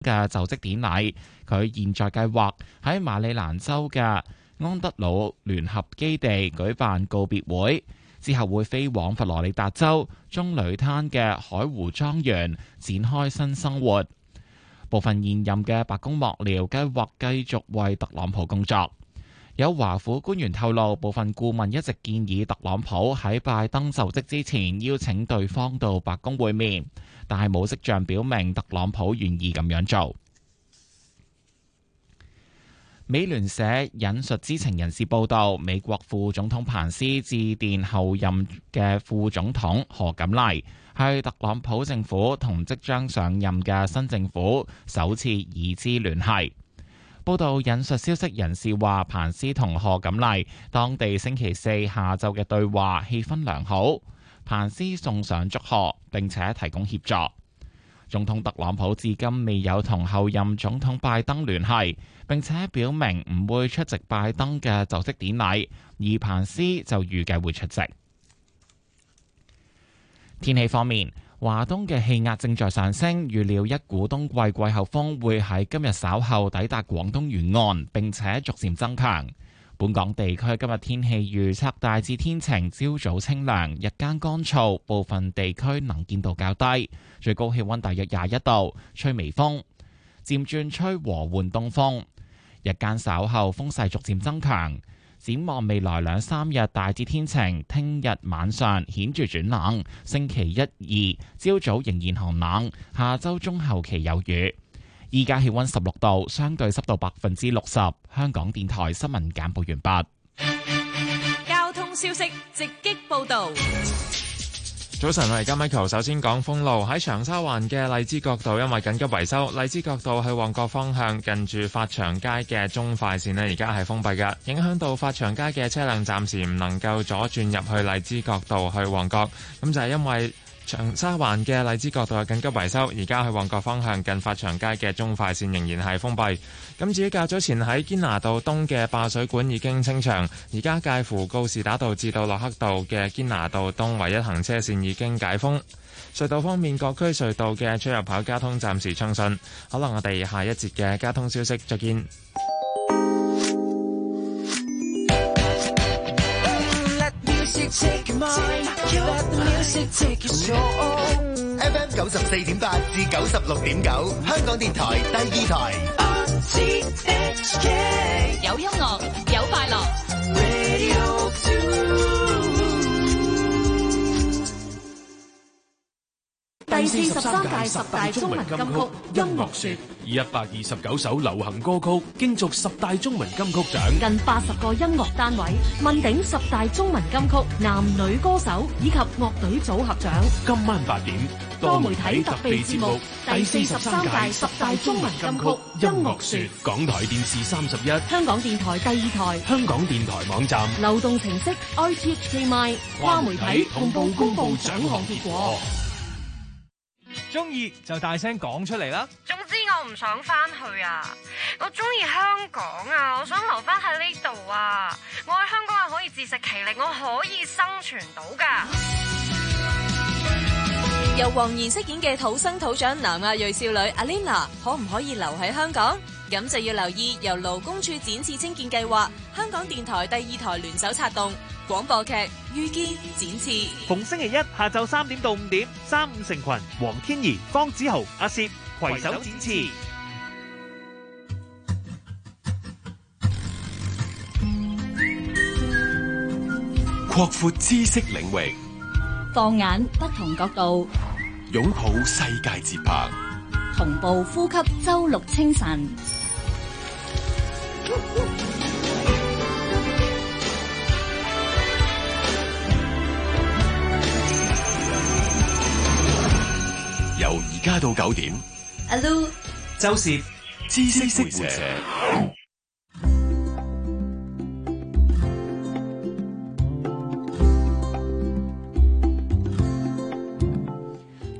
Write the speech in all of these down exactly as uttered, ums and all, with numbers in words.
嘅就職典禮。佢現在計劃喺馬里蘭州嘅安德魯聯合基地舉辦告別會，之後會飛往佛羅里達州棕櫚灘嘅海湖莊園展開新生活。部分現任嘅白宮幕僚計劃繼續為特朗普工作。有華府官員透露，部分顧問一直建議特朗普喺拜登就職之前邀請對方到白宮會面，但係冇跡象表明特朗普願意咁樣做。美聯社引述知情人士報道，美國副總統彭斯致電後任嘅副總統賀錦麗，係特朗普政府同即將上任嘅新政府首次已知聯繫。報道引述消息人士話，彭斯同賀錦麗當地星期四下晝嘅對話氣氛良好，彭斯送上祝賀並且提供協助。總統特朗普至今未有同後任總統拜登聯繫，並且表明唔會出席拜登嘅就職典禮，而彭斯就預計會出席。天氣方面，華東嘅氣壓正在上升，預料一股冬季季候風會喺今日稍後抵達廣東沿岸，並且逐漸增強。本港地區今日天氣預測大致天晴，朝早清涼，日間乾燥，部分地區能見度較低，最高氣溫大約廿一度，吹微風，漸轉吹和緩東風。日間稍後風勢逐漸增強。展望未來兩三日大致天晴，聽日晚上顯著轉冷，星期一、二朝早仍然寒冷，下周中後期有雨。依家氣溫十六度，相對濕度百分之六十。香港電台新聞簡報完畢。 交通消息直擊報道。 早晨，我係加 Michael。首先講封路，喺長沙灣嘅荔枝角道，因為緊急維修，荔枝角道去旺角方向近住發祥街嘅中快線呢，而家係封閉嘅，影響到發祥街嘅車輛暫時唔能夠左轉入去荔枝角道去旺角。咁就係因為長沙灣嘅荔枝角道嘅緊急維修，而家去旺角方向近發祥街嘅中快線仍然係封閉。咁至於較早前喺堅拿道東嘅爆水管已經清場，而家介乎告士打道至到駱克道嘅堅拿道東唯一行車線已經解封。隧道方面，各區隧道嘅出入口交通暫時暢順。好啦，我哋下一節嘅交通消息再見。 F M 九十四點八至九十六點九，香港電台第二台。 有音樂，有快樂。 第四十三屆十大中文金曲音樂說， 以一百二十九首流行歌曲競逐十大中文金曲獎， 近八十個音樂單位問鼎十大中文金曲男女歌手以及樂隊組合獎。 今晚八點， 多媒體特備節目第四十三屆十大中文金曲音樂說， 港台電視三十一、 香港電台第二台、 香港電台網站、 流動程式 I T H K My 跨媒體同步公布獎項結果。 中意就大聲講出嚟啦！ 總之我唔想翻去啊！我中意香港啊！我想留翻喺呢度啊！我喺香港係可以自食其力，我可以生存到噶。 由黃妍飾演嘅土生土長南亞裔少女 Alina 可唔可以留喺香港？咁就要留意由勞工處展翅青見計劃、香港電台第二台聯手策動廣播劇《遇見展翅》， 逢星期一下晝三點到五點，三五成群，黃天怡、方子豪、阿攝攜手展翅， 擴闊知識領域， 放眼不同角度， 擁抱世界節拍， 同步呼吸周六清晨。 由而家到九點， 阿 Lu、 周涉知識識社。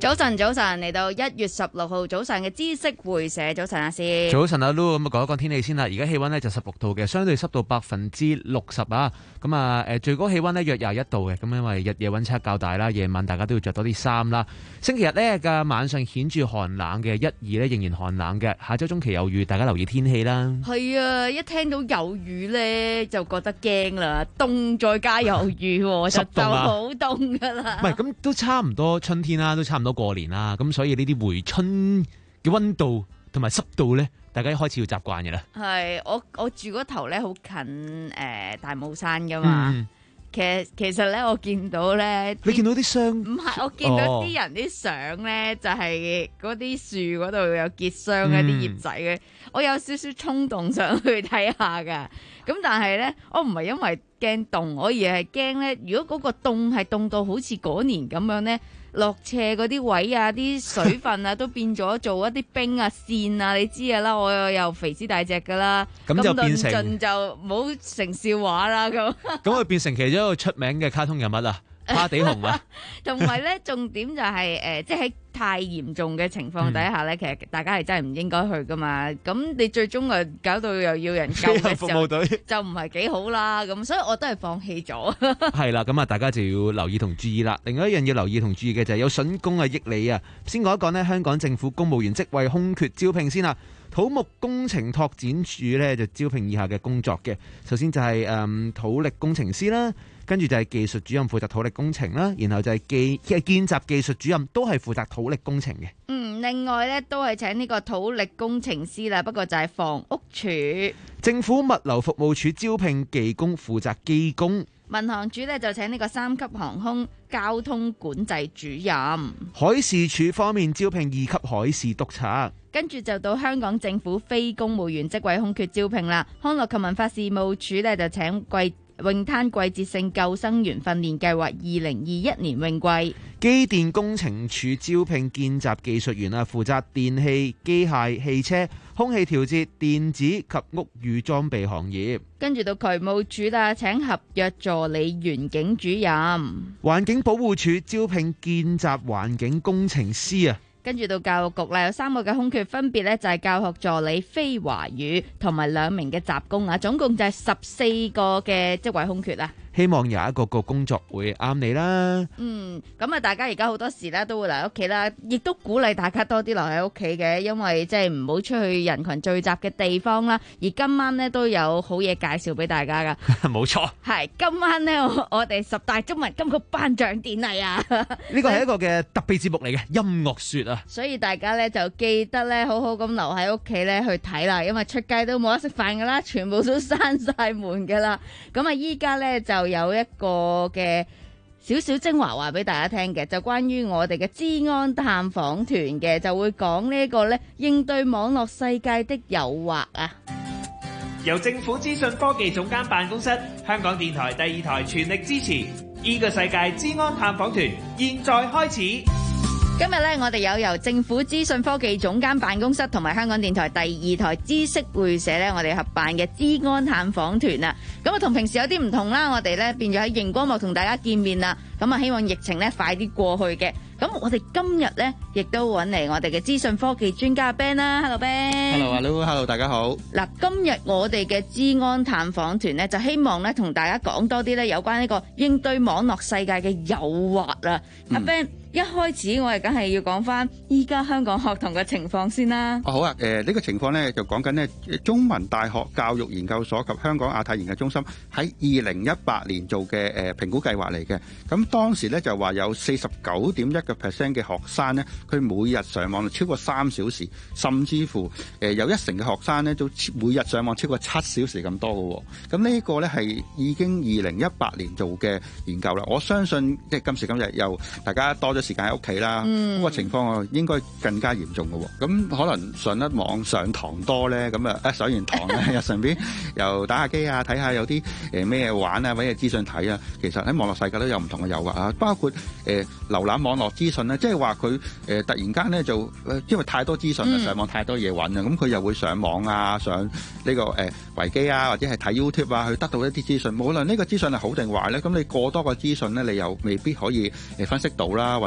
早晨，早晨，嚟到一月十六號早上嘅知識會社，早晨阿師。 早晨阿 Lu， 咁啊講一講天氣先啦。而家氣溫呢就十六度嘅，相對濕度百分之六十啊。咁啊誒最高氣溫呢約廿一度嘅，咁因為日夜溫差較大啦，夜晚大家都要着多啲衫啦。星期日呢嘅晚上顯著寒冷嘅，一二呢仍然寒冷嘅。下周中期有雨，大家留意天氣啦。 係啊，一聽到有雨呢，就覺得驚啦，凍再加有雨，就就好凍噶啦。 唔係咁都差唔多春天啦，都差唔多過年啦，咁所以呢啲回春嘅溫度同埋濕度咧，大家一開始要習慣嘅啦。 係我我住嗰頭咧好近誒、呃、大帽山噶嘛，嗯、其實其實咧我見到咧， 你見到啲霜？唔係，我見到啲人啲相咧，就係嗰啲樹嗰度有結霜嘅啲葉仔嘅，嗯、我有少少衝動想去睇下噶。咁但係咧，我唔係因為驚凍，我而係驚咧，如果嗰個凍係凍到好似嗰年咁樣咧。落斜嗰啲位啊，啲水分啊，都變咗做一啲冰啊、線啊，你知噶啦，我又又肥屍大隻噶啦， 咁就變成就唔好成笑話啦咁。咁佢變成其中一個出名嘅卡通人物啊，花地熊啊。 同埋咧，重點就係、是、誒、呃，即係喺太嚴重嘅情況底下咧，嗯、其實大家係真係唔應該去噶嘛。咁你最終啊搞到又要人救嘅時候，就唔係幾好啦。咁所以我都係放棄咗。係啦，咁啊，大家就要留意同注意啦。另外一樣要留意同注意嘅就係有筍工啊益你啊。先講一講呢，香港政府公務員職位空缺招聘先啦。土木工程拓展署咧就招聘以下嘅工作嘅。首先就係、是、誒、嗯、土力工程師啦。跟住就係技術主任負責土力工程啦，然後就係技見習技術主任都係負責土力工程嘅。 嗯，另外咧都係請呢個土力工程師啦，不過就係房屋署。 政府物流服務署招聘技工負責機工。 民航處咧就請呢個三級航空交通管制主任。 海事處方面招聘二級海事督察。 跟住就到香港政府非公務員職位空缺招聘啦。康樂及文化事務署咧就請貴泳灘季節性救生員訓練計劃二零二一年泳季。 機電工程署招聘見習技術員啊，負責電器、機械、汽車、空氣調節、電子及屋宇裝備行業。 跟住到渠務署啦，請合約助理園景主任。 環境保護署招聘見習環境工程師啊。 跟住到教育局啦，有三個嘅空缺，分別咧就係教學助理非華語同埋兩名嘅雜工啊，總共就係十四個嘅職位空缺啊。 希望有一個個工作會啱你啦。 嗯，咁啊，大家而家好多時咧都會留喺屋企啦，亦都鼓勵大家多啲留喺屋企嘅，因為即係唔好出去人群聚集嘅地方啦。而今晚咧都有好嘢介紹俾大家噶。 冇錯， 係今晚咧我我哋十大中文金曲頒獎典禮啊。 呢個係一個嘅特別節目嚟嘅，音樂說啊。 所以大家咧就記得咧好好咁留喺屋企咧去睇啦，因為出街都冇得食飯噶啦，全部都閂晒門噶啦。咁啊，依家咧就有一個嘅少少精華話俾大家聽嘅，就關於我哋嘅資安探訪團嘅，就會講呢一個咧應對網絡世界的誘惑啊。 由政府資訊科技總監辦公室、香港電台第二台全力支持，呢個世界資安探訪團現在開始。 今日咧，我哋有由政府資訊科技總監辦公室同埋香港電台第二台知識會社咧，我哋合辦嘅資安探訪團啊。咁啊，同平時有啲唔同啦，我哋咧變咗喺熒光幕同大家見面啦。咁啊，希望疫情咧快啲過去嘅。咁我哋今日咧亦都揾嚟我哋嘅資訊科技專家 Ben 啦 ，Hello Ben。Hello，Hello，Hello，大家好。嗱，今日我哋嘅資安探訪團咧，就希望咧同大家講多啲咧有關呢個應對網絡世界嘅誘惑啊。阿 Ben。一開始我哋梗係要講翻依家香港學童嘅情況先啦。 哦，好啊，誒、呃、呢、這個情況咧就講緊呢中文大學教育研究所及香港亞太研究中心喺二零一八年做嘅誒、呃、評估計劃嚟嘅。咁當時咧就話有四十九點一個 percent 嘅學生咧，佢每日上網超過三小時，甚至乎誒、呃、有一成嘅學生咧都每日上網超過七小時咁多嘅。咁呢個咧係已經二零一八年做嘅研究啦。我相信即係今時今日又大家多咗時間喺屋企啦，嗰個情況啊應該更加嚴重嘅喎。咁可能上得網上堂多咧，咁啊一上完堂咧又順便又打下機啊，睇下有啲誒咩玩啊，或者資訊睇啊。其實喺網絡世界都有唔同嘅誘惑啊，包括誒、呃、瀏覽網絡資訊咧，即係話佢誒突然間咧就因為太多資訊啊，上網太多嘢揾啊，咁佢又會上網啊，上呢、這個誒、呃、維基啊，或者係睇 YouTube 啊，去得到一啲資訊。無論呢個資訊係好定壞咧，咁你過多個資訊咧，你又未必可以誒分析到啦，或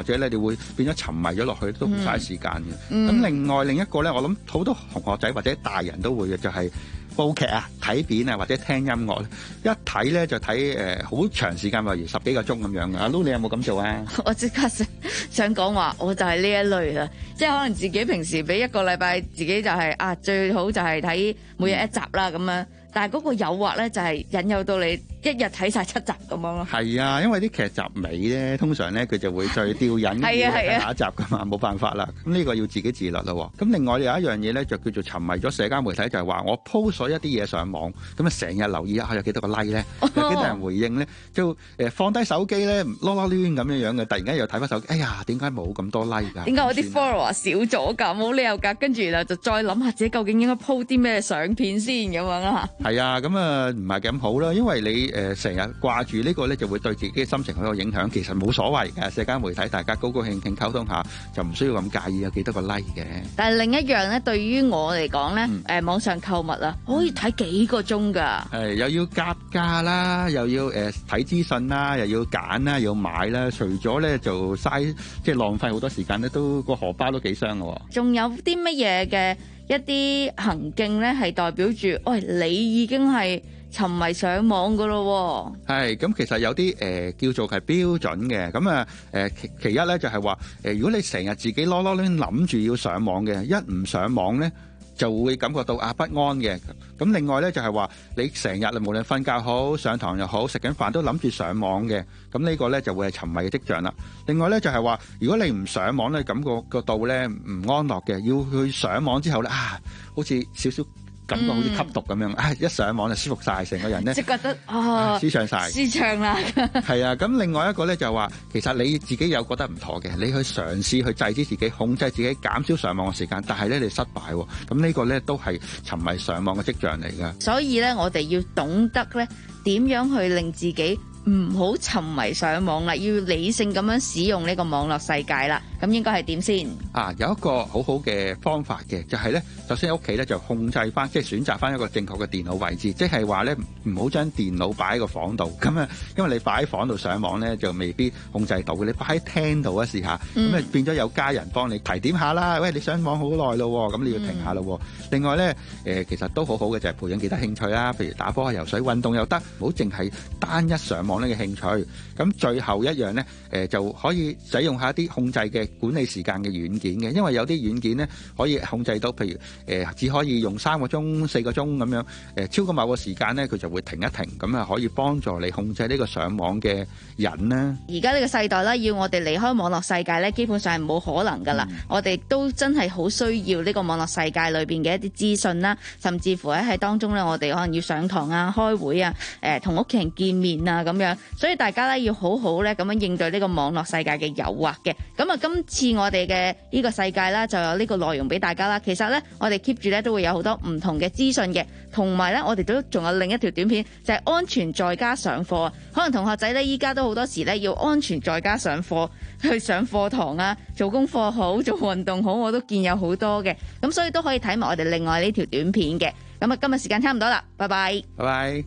者咧你會變咗沉迷咗落去，都唔嘥時間嘅。咁、 嗯、 另外另一個咧，我諗好多同學仔或者大人都會嘅，就係、是。煲劇啊、睇片啊或者聽音樂咧，一睇咧就睇誒好長時間，例如十幾個鐘咁樣嘅。阿 Lu 你有冇咁做啊？ 我即刻想想講話，我就係呢一類啦，即係可能自己平時俾一個禮拜自己就係、是、啊最好就係睇每日一集啦咁樣，但係嗰個誘惑咧就係引誘到你一日睇晒七集咁樣咯。 係啊，因為啲劇集尾咧，通常咧佢就會最吊引係啊係啊下一集噶嘛，冇辦法啦。咁呢個要自己自律咯。咁另外有一樣嘢咧，就叫做沉迷咗社交媒體，就係、是、話我 post 咗一啲嘢上網，咁啊成日留意一下有幾多個 like 咧，有幾多人回應咧，就誒放低手機咧，囉囉攣咁樣樣嘅，突然間又睇翻手機，哎呀點解冇咁多 like 㗎？ 點解我啲 follower 少咗㗎？冇理由㗎，跟住然後就再諗下自己究竟應該 po 啲咩相片先咁樣啊？ 係啊，咁啊唔係咁好啦，因為你誒成日掛住呢個咧，就會對自己嘅心情好有影響。其實冇所謂嘅，社交媒體大家高高興興溝通下，就唔需要咁介意有幾多個 like 嘅。但係另一樣咧，對於我嚟講咧，誒、嗯、網上購物啊，可以睇幾個鐘㗎。係又要格價啦，又要誒睇資訊啦，又要揀啦，又要買啦。除咗咧就嘥，即係浪費好多時間咧，都個荷包都幾傷嘅。仲有啲乜嘢嘅一啲行徑咧，係代表住，喂、哎，你已經係沉迷上網噶咯。係咁，其實有啲誒、呃、叫做係標準嘅。咁啊誒其其一咧就係話誒，如果你成日自己囉囉攣諗住要上網嘅，一唔上網咧，就會感覺到啊不安嘅。咁另外咧就係話你成日無論瞓覺好、上堂又好、食緊飯都諗住上網嘅，咁呢個咧就會係沉迷嘅跡象啦。另外咧就係話，如果你唔上網咧，感覺個度咧唔安樂嘅，要去上網之後咧啊，好似少少感覺好似吸毒咁樣，啊、嗯、一上網就舒服晒，成個人咧即係覺得啊舒暢晒，舒暢啦。係啊，咁另外一個咧就係話，其實你自己有覺得唔妥嘅，你去嘗試去制止自己、控制自己、減少上網嘅時間，但係咧你失敗喎，咁呢個咧都係沉迷上網嘅跡象嚟㗎。所以咧，我哋要懂得咧點樣去令自己唔好沉迷上網啦，要理性咁樣使用呢個網絡世界啦。咁應該係點先？啊，有一個好好嘅方法嘅，就係咧，首先喺屋企咧就控制翻，即係選擇翻一個正確嘅電腦位置，即係話咧唔好將電腦擺喺個房度。咁啊，因為你擺喺房度上網咧，就未必控制到嘅。你擺喺廳度啊，試下，咁啊變咗有家人幫你提點下啦。喂，你上網好耐咯，咁你要停下咯。嗯、另外咧，誒其實都好好嘅就係培養其他興趣啦，譬如打波、游水、運動又得，唔好淨係單一上網呢嘅興趣。咁最後一樣咧，誒就可以使用下一啲控制嘅管理時間嘅軟件嘅，因為有啲軟件咧可以控制到，譬如誒、呃、只可以用三個鐘、四個鐘咁樣，誒、呃、超過某個時間咧，佢就會停一停，咁啊可以幫助你控制呢個上網嘅人啦。而家呢個世代咧，要我哋離開網絡世界咧，基本上係冇可能噶啦。嗯、我哋都真係好需要呢個網絡世界裏邊嘅一啲資訊啦，甚至乎咧喺當中咧，我哋可能要上堂啊、開會啊、誒同屋企人見面啊咁樣，所以大家咧要好好咧咁樣應對呢個網絡世界嘅誘惑嘅。咁啊，今次我哋嘅呢個世界啦，就有呢個內容俾大家啦。其實咧，我哋 keep 住咧都會有好多唔同嘅資訊嘅，同埋咧，我哋都仲有另一條短片，就係安全在家上課。可能同學仔咧，依家都好多時咧要安全在家上課，去上課堂啊，做功課好，做運動好，我都見有好多嘅。咁所以都可以睇埋我哋另外呢條短片嘅。咁啊，今日時間差唔多啦，拜拜，拜拜。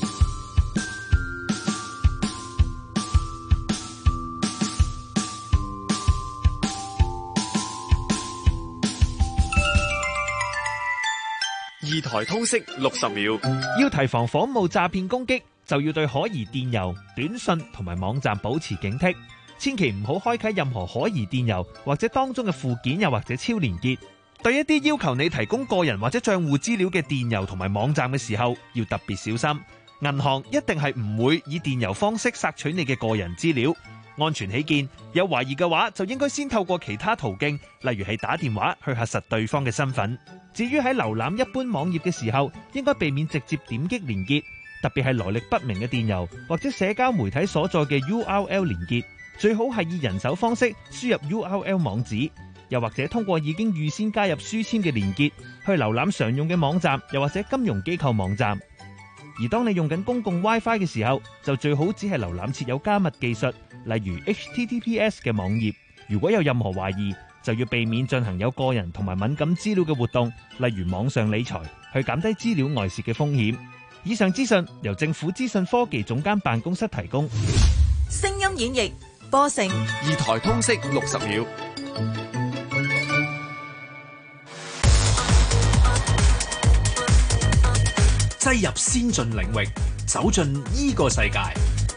二台通識六十秒，要提防仿冒詐騙攻擊，就要對可疑電郵、短信同埋網站保持警惕，千祈唔好開啟任何可疑電郵或者當中嘅附件，又或者超連結。對一啲要求你提供個人或者賬戶資料嘅電郵同埋網站嘅時候，要特別小心。銀行一定係唔會以電郵方式索取你嘅個人資料。安全起見，有懷疑嘅話就應該先透過其他途徑，例如係打電話去核實對方嘅身份。至於喺瀏覽一般網頁嘅時候，應該避免直接點擊連結，特別係來歷不明嘅電郵或者社交媒體所在嘅 U R L 連結，最好係以人手方式輸入 U R L 網址，又或者通過已經預先加入書籤嘅連結去瀏覽常用嘅網站，又或者金融機構網站。而當你用緊公共 WiFi 嘅時候，就最好只係瀏覽設有加密技術，例如 H T T P S 嘅網頁。如果有任何懷疑，就要避免進行有個人同埋敏感資料嘅活動，例如網上理財，去減低資料外泄嘅風險。以上資訊由政府資訊科技總監辦公室提供。 聲音演繹波盛。 二台通識六十秒。 擠入先進領域，走進呢個世界。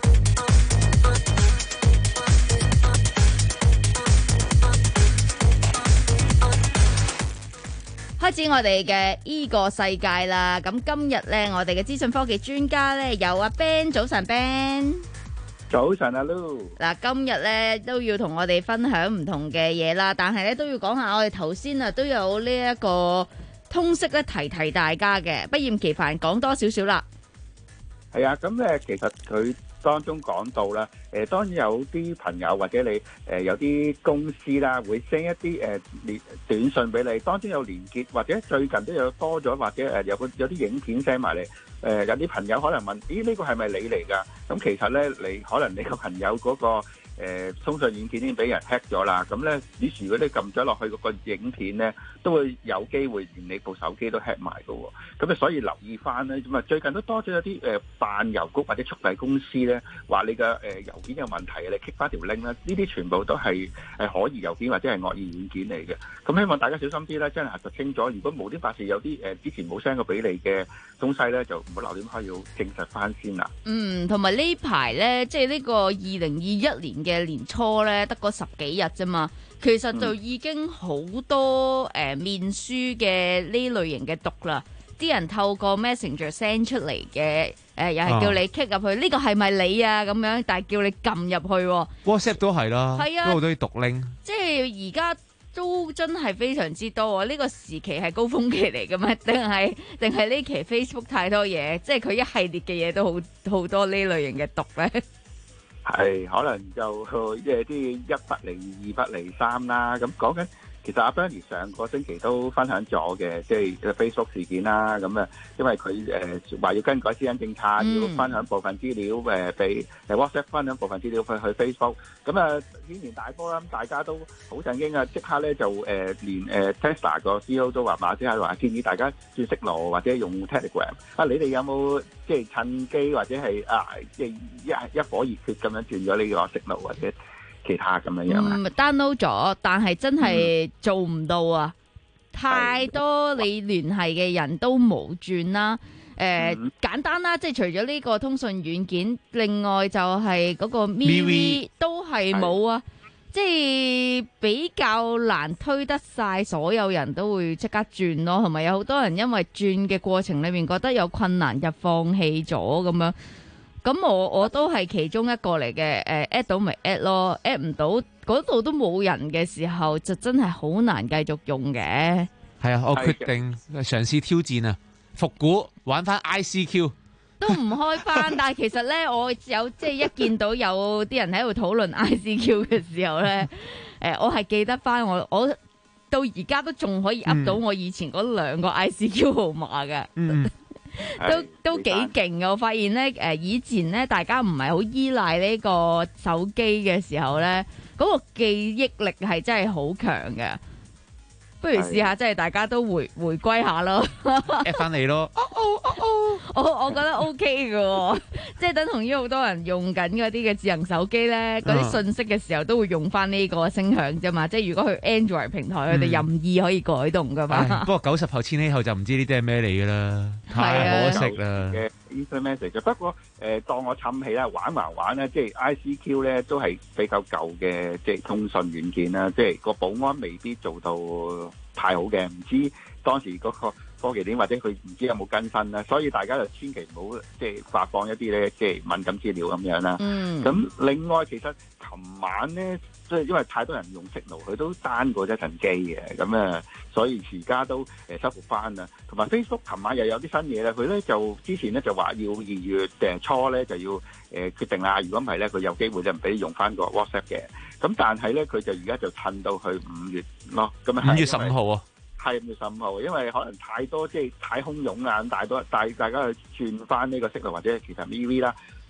開始我哋嘅呢個世界啦，咁今日呢，我哋嘅資訊科技專家呢，有阿 Ben，早晨 Ben。 早晨阿 Lu。 嗱，今日呢都要同我哋分享唔同嘅嘢啦，但係呢都要講下我哋頭先啊都有呢一個通識咧提提大家嘅，不厭其煩講多少少啦。 係啊，咁咧其實佢當中講到啦，誒、呃、當然有啲朋友或者你誒、呃、有啲公司啦，會 send 一啲誒連短信俾你，當中有連結，或者最近都有多咗，或者誒有個有啲影片 send 埋嚟，誒、呃、有啲朋友可能問，咦呢、呢個係咪你嚟㗎？咁其實咧，你可能你個朋友嗰、嗰個。誒通訊軟件已經俾人 hack 咗啦，咁咧於是如果你撳咗落去嗰個影片咧，都會有機會連你部手機都 hack 埋嘅喎。咁啊，所以留意翻咧，咁啊最近都多咗一啲誒扮郵局或者速遞公司咧，話你嘅誒郵件有問題，你 click 翻條 link 咧，呢啲全部都係誒可疑郵件或者係惡意軟件嚟嘅。咁希望大家小心啲咧，真係核實清楚。如果無端白事有啲誒之前冇 send 過俾你嘅東西咧，就唔好留點開，要證實翻先啦。 嗯，同埋呢排咧，即係呢個二零二一年嘅年初咧，得嗰十幾日啫嘛，其實就已經好多誒、呃、面書嘅呢類型嘅毒啦，啲人透過 Messenger send 出嚟嘅，誒、呃、又係叫你 click 入去，呢、啊、個係咪你啊咁樣？但係叫你撳入去。 WhatsApp 都係啦， 係啊， 都好多啲毒 link。 即係而家都真係非常之多啊！呢、這個時期係高峰期嚟嘅咩？定係定係呢期 Facebook 太多嘢，即係佢一系列嘅嘢都好好多呢類型嘅毒咧。 係，可能就即係啲一不離二，二不離三啦。咁講緊，其實阿 Bernie 上個星期都分享咗嘅，即係 Facebook 事件啦。咁啊，因為佢誒話要更改私隱政策，嗯、要分享部分資料誒俾誒 WhatsApp 分享部分資料去去 Facebook。咁啊，軒然大波啦，大家都好震驚啊！即刻咧就誒、呃、連誒、呃、Tesla 個 C E O 都話馬斯克話建議大家轉 Signal或者用 Telegram。啊，你哋有冇即係趁機或者係啊即係一一火熱血咁樣轉咗呢個 Signal或者其他咁樣樣啊？ 嗯，download 咗，但係真係做唔到啊！嗯、太多你聯繫嘅人都冇轉啦。誒、呃嗯、簡單啦，即係除咗呢個通訊軟件，另外就係嗰個 M V V 都係冇啊！即係比較難推得晒，所有人都會即刻轉咯，同埋有好多人因為轉嘅過程裏面覺得有困難就放棄咗咁樣。咁我我都係其中一個嚟嘅，誒 at 到咪 at 咯 ，at 唔到嗰度都冇人嘅時候，就真係好難繼續用嘅。 係啊，我決定嘗試挑戰啊，復古玩翻 I C Q。 都唔開翻，但係其實咧，我有即係一見到有啲人喺度討論 I C Q 嘅時候咧，誒、呃，我係記得翻我我到而家都仲可以噏到我以前嗰兩個 I C Q 號碼嘅。嗯都都幾勁嘅，我發現咧，誒，以前咧，大家唔係好依賴呢個手機嘅時候咧，嗰、那個記憶力係真係好強嘅。不如試下，即係大家都回回歸下咯，at 翻你咯。 我我覺得 OK 嘅，即係等同於好多人用緊嗰啲嘅智能手機咧，嗰啲信息嘅時候都會用翻呢個聲響啫嘛。即係如果佢 Android 平台，佢哋任意可以改動噶嘛。 嗯、不過九十後、千禧後就唔知呢啲係咩嚟噶啦，太可惜啦。 嘅 Instant Message，不過誒、呃，當我氹起啦，玩還玩咧，即係 I C Q 咧，都係比較舊嘅，即係通訊軟件啦，即係個保安未必做到太好嘅，唔知當時嗰個科技點或者佢唔知有冇更新啦，所以大家就千祈唔好即係發放一啲咧即係敏感資料咁樣啦。嗯。咁另外其實琴晚咧，即係因為太多人用 Signal，佢都單過一陣機嘅，咁啊，所以而家都誒修復翻啦。同埋 Facebook 琴晚又有啲新嘢啦，佢咧就之前咧就話要二月誒初咧就要誒決定啦，如果唔係咧佢有機會就唔俾用翻個 WhatsApp 嘅。咁但係咧佢就而家就褪到去五月咯，咁啊五月十五號啊。係五月十五號，因為可能太多即係太洶湧啊，咁大多大大家去轉翻呢個息率或者其實 M V V 啦，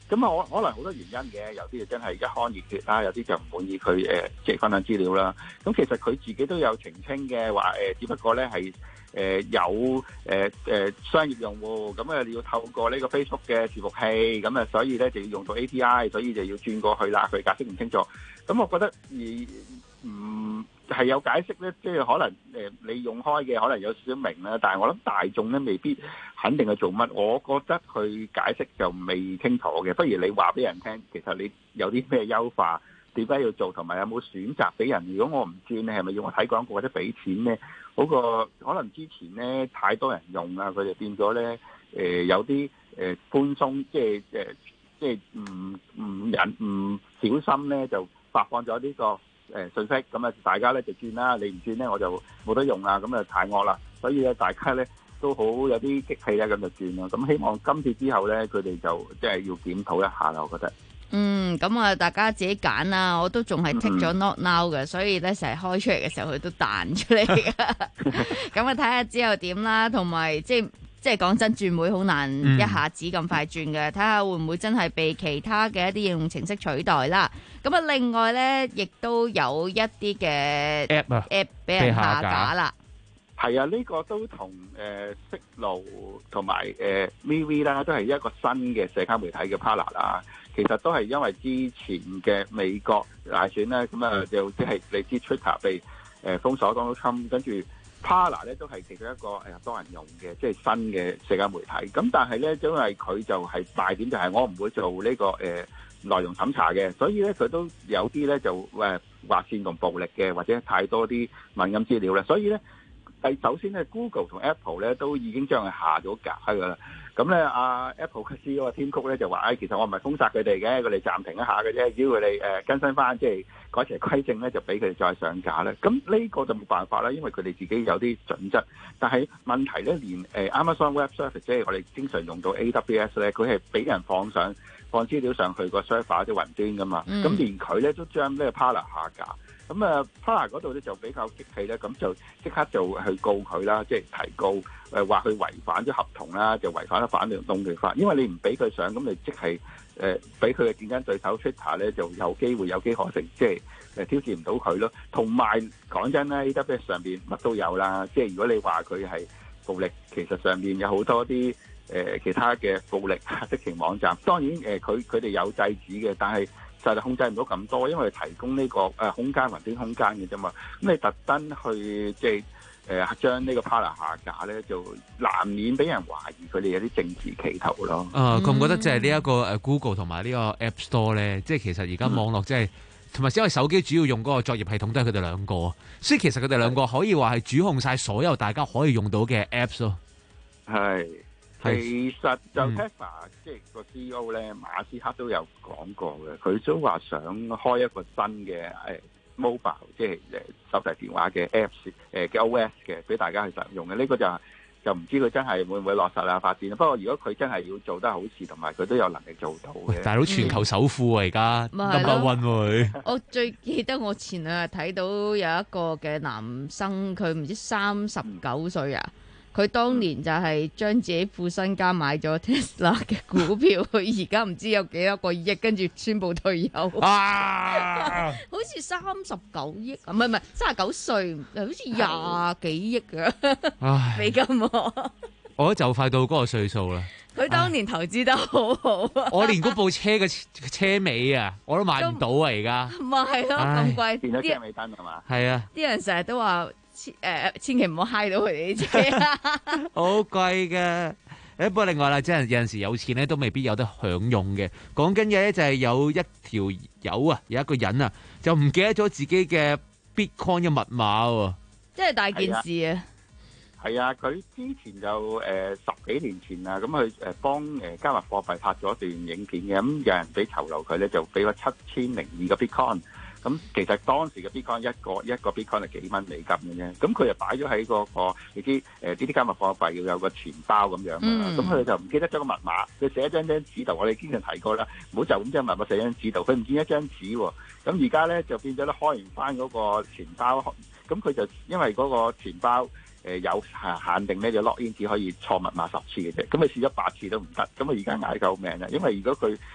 咁啊，可可能好多原因嘅，有啲就真係一腔熱血啦，有啲就唔滿意佢誒即係分享資料啦。咁其實佢自己都有澄清嘅，話誒只不過咧係誒有誒誒、呃呃、商業用戶，咁啊你要透過呢個 Facebook 嘅伺服器，咁啊所以咧就要用到 A P I， 所以就要轉過去啦。佢解釋唔清楚，咁我覺得而唔係有解釋咧，即係可能誒你用開嘅可能有少少明啦，但係我諗大眾咧未必肯定係做乜。我覺得佢解釋就未清楚嘅，不如你話俾人聽，其實你有啲咩優化，點解要做，同埋有冇選擇俾人？如果我唔轉，你係咪要我睇廣告或者俾錢咧？嗰個可能之前咧太多人用啊，佢就變咗咧誒有啲誒寬鬆，即係誒即係唔唔人唔小心咧就發放咗呢個誒信息，咁啊大家咧就轉啦，你唔轉咧我就冇得用啦，咁啊太惡啦，所以咧大家咧都好有啲激氣咧，咁就轉啦。咁希望今次之後咧，佢哋就即係要檢討一下啦，我覺得。 嗯，咁啊，大家自己揀啦。我都仲係剔咗 Not Now 嘅，所以咧成日開出嚟嘅時候，佢都彈出嚟嘅。咁啊，睇下之後點啦，同埋即係即係講真，轉會好難一下子咁快轉嘅，睇下會唔會真係被其他嘅一啲應用程式取代啦。咁啊，另外咧，亦都有一啲嘅 app 啊 app 俾人下架啦。 係啊，呢、這個都同誒息路同埋誒 V V 啦，都係一個新嘅社交媒體嘅 partner 啦。其實都係因為之前嘅美國大選咧，咁啊就即係你知 Twitter 被誒封鎖，Donald Trump，跟住 Parler 咧都係其中一個誒多人用嘅即係新嘅社交媒體。咁但係咧，因為佢就係賣點就係我唔會做呢、這個誒、呃、內容審查嘅，所以咧佢都有啲咧就誒劃線同暴力嘅，或者太多啲敏感資料咧，所以咧。係首先咧 ，Google 同 Apple 咧都已經將佢下咗架噶啦。咁咧，阿 Apple 嘅 C E O 添曲咧就話：，誒、哎，其實我唔係封殺佢哋嘅，佢哋暫停一下嘅啫。只要佢哋誒更新翻，即係改邪規正咧，就俾佢哋再上架咧。咁呢個就冇辦法啦，因為佢哋自己有啲準則。但係問題咧，連誒 Amazon Web Service 即係我哋經常用到 A W S 咧，佢係俾人放上放資料上去個 server 即係雲端噶嘛。咁、嗯、連佢咧都將呢個 Parler 下架。咁啊 Parler 嗰度咧就比較激氣咧，咁就即刻就去告佢啦，即係提告，誒話佢違反咗合同啦，就違反咗反壟斷法。因為你唔俾佢上，咁你即係誒俾佢嘅競爭對手 Twitter 咧就有機會有機可乘，即係誒挑戰唔到佢咯。同埋講真咧 A W S 上邊乜都有啦，即係如果你話佢係暴力，其實上邊有好多啲誒、呃、其他嘅暴力色情網站。當然誒佢佢哋有制止嘅，但係就係控制唔到咁多，因為提供呢、這個誒、呃、空間雲端空間嘅啫嘛。咁你特登去即係誒將呢個 Parler 下架咧，就難免俾人懷疑佢哋有啲政治企圖咯。 啊，覺唔覺得即係呢一個誒 Google 同埋呢個 App Store 咧，即係其實而家網絡即係同埋因為手機主要用嗰個作業系統都係佢哋兩個，所以其實佢哋兩個可以話係主控晒所有大家可以用到嘅 Apps 咯。係。其實就 Tesla、嗯、即係個 C E O 咧，馬斯克都有講過嘅，佢都話想開一個新嘅誒 mobile， 即係誒手提電話嘅 Apps 誒嘅 O S 嘅，俾大家去實用嘅。呢、這個就就唔知佢真係會唔會落實啊發展。不過如果佢真係要做得好似，同埋佢都有能力做到嘅。大佬全球首富啊，而家 number one 喎。 我最記得我前兩日睇到有一個嘅男生，佢唔知三十九歲啊。佢當年就係將自己副身家買咗 Tesla 嘅股票，佢而家唔知有幾多個億，跟住宣布退休。啊、好似三十九億，唔係唔係三十九歲，好似廿幾億啊！美金喎， 我就快到嗰個歲數啦。 佢當年投資得好好， 我連嗰部車嘅車尾啊，我都買唔到啊！而家咪係咯，咁貴， 變咗車尾燈係嘛？ 係啊， 啲人成日都話。千誒，千祈唔好揩到佢哋啲車， 好貴嘅。誒，不過另外啦，即係有陣時有錢咧，都未必有得享用嘅。講緊嘅咧就係有一條友啊，有一個人啊，就唔記得咗自己嘅 Bitcoin 嘅密碼喎， 即係大件事啊！ 係啊，佢之前就誒、呃、十幾年前啊，咁佢誒幫誒加密貨幣拍咗段影片嘅，咁有人俾酬勞佢咧，就俾咗七千零二個 Bitcoin。咁其實當時嘅 Bitcoin 一個一個 Bitcoin 係幾蚊美金嘅啫，咁佢就擺咗喺嗰個你知誒呢啲加密貨幣要有個錢包咁樣啦，咁佢就唔記得咗個密碼，佢寫一張張紙度，我哋經常提過啦，唔好就咁將密碼寫張紙度，佢唔見一張紙喎，咁而家咧就變咗咧開完翻嗰個錢包，咁佢就因為嗰個錢包誒有限定咧，就 login 只可以錯密碼十次嘅啫，咁佢試咗八次都唔得，咁啊而家嗌救命啦，因為如果佢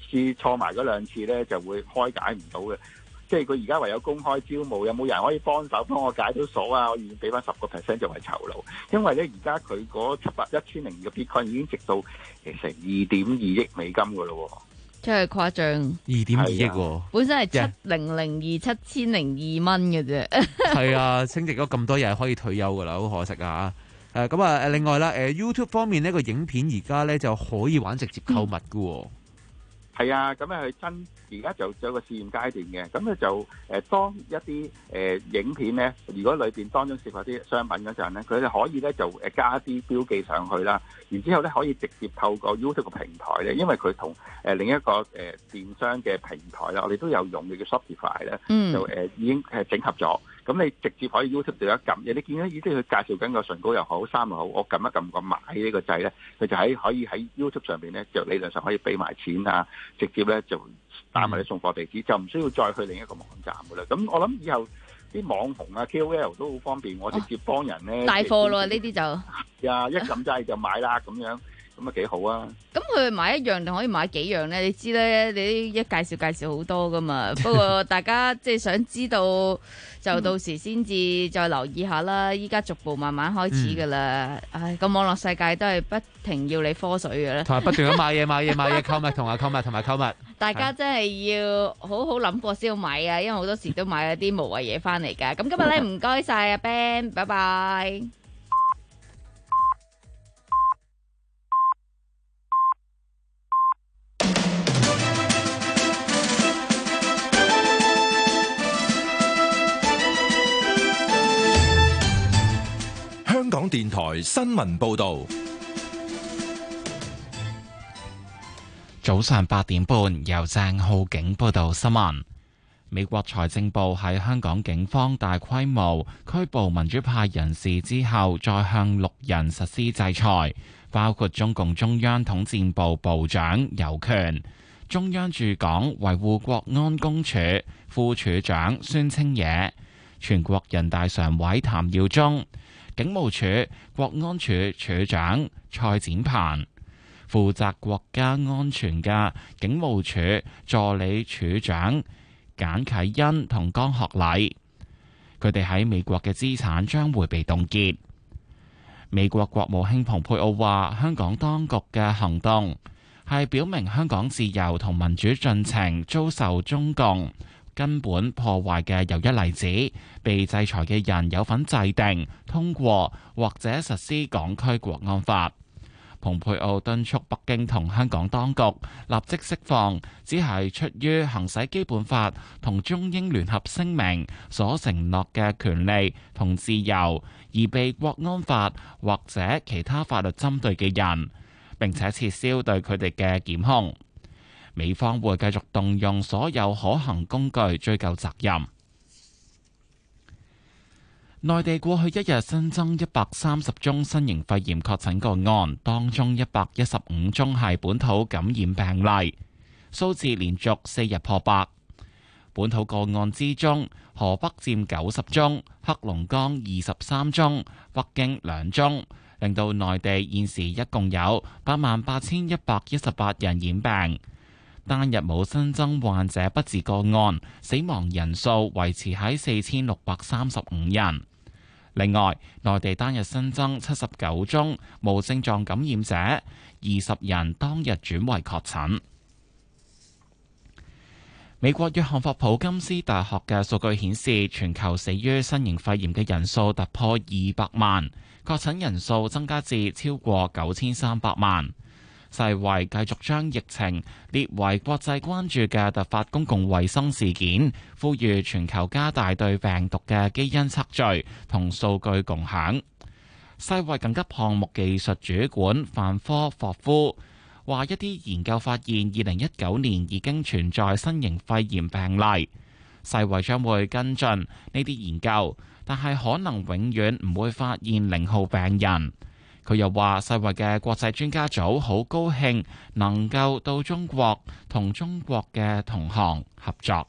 試錯埋嗰兩次咧，就會開解唔到嘅。即係佢而家唯有公開招募，有冇人可以幫手幫我解到鎖啊？我願意俾翻十個 percent 作為酬勞，因為咧而家佢嗰七百一千零嘅 Bitcoin 已經值到成二點二億美金噶咯， 真係誇張， 二點二億喎， 本身係七零零二七千零二蚊嘅啫。 係啊，升值咗咁多，日可以退休噶啦，好可惜啊！誒咁啊，另外啦，誒 YouTube 方面呢個影片而家咧就可以玩直接購物噶喎。 係啊，咁咧佢真而家就有個試驗階段嘅，咁咧就誒、呃、當一啲誒、呃、影片咧，如果裏邊當中涉及啲商品嗰陣咧，佢哋可以咧就誒加啲標記上去啦，然之後咧可以直接透過 YouTube 嘅平台咧，因為佢同誒另一個誒、呃、電商嘅平台啦，我哋都有用嘅叫 Shopify 咧，就誒、呃、已經係整合咗。咁你直接可以 YouTube 度一撳，你見到意思佢介紹緊個唇膏又好，衫又好，我撳一撳個買呢個掣咧，佢就喺可以喺 YouTube 上邊咧，就理論上可以俾埋錢啊，直接咧就打埋你送貨地址，就唔需要再去另一個網站噶啦。咁我諗以後啲網紅啊 K O L 都好方便，我直接幫人咧帶貨咯，呢啲就呀一撳掣就買啦咁樣。咁啊幾好啊！ 咁佢買一樣定可以買幾樣咧？你知咧，你一介紹介紹好多噶嘛。不過大家即係想知道，就到時先至再留意下啦。依家逐步慢慢開始噶啦。嗯、唉，個網絡世界都係不停要你科水嘅啦， 同埋不斷咁買嘢、買嘢、買嘢、購物同埋購物同埋購物。 大家真係要好好諗過先要買啊！因為好多時都買咗啲無謂嘢翻嚟㗎。咁今日咧唔該晒阿 Ben， 拜拜。 香港電台新聞報道， 早上八點半，由鄭浩景報道新聞。美國財政部喺香港警方大規模拘捕民主派人士之後，再向六人實施制裁，包括中共中央統戰部部長尤權、中央駐港維護國安公署副署長孫清野、全國人大常委譚耀宗、警務處國安處處長蔡展鵬、負責國家安全嘅警務處助理處長簡啟恩同江學禮，佢哋喺美國嘅資產將會被凍結。美國國務卿蓬佩奧話，香港當局嘅行動係表明香港自由同民主進程遭受中共根本破壞嘅又一例子，被制裁嘅人有份制定、通過或者實施港區國安法。蓬佩奧敦促北京同香港當局立即釋放只係出於行使基本法同中英聯合聲明所承諾嘅權利同自由，而被國安法或者其他法律針對嘅人，並且撤銷對佢哋嘅檢控。美方會繼續動用所有可行工具追究責任。內地過去一日新增一百三十宗新型肺炎確診個案，當中一百一十五宗係本土感染病例，數字連續四日破百。本土個案之中，河北佔九十宗，黑龍江二十三宗，北京兩宗，令到內地現時一共有八萬八千一百一十八人染病。單日冇新增患者不治個案，死亡人數維持喺四千六百三十五人。另外，內地單日新增七十九宗無症狀感染者，二十人當日轉為確診。美國約翰霍普金斯大學嘅數據顯示，全球死於新型肺炎嘅人數突破二百萬，確診人數增加至超過九千三百萬。世衛繼續將疫情列為國際關注嘅突發公共衛生事件，呼籲全球加大對病毒嘅基因測序同數據共享。世衛緊急項目技術主管范科霍夫話：一啲研究發現，二零一九年已經存在新型肺炎病例，世衛將會跟進呢啲研究，但係可能永遠唔會發現零號病人。佢又話：世衛嘅國際專家組好高興能夠到中國同中國嘅同行合作。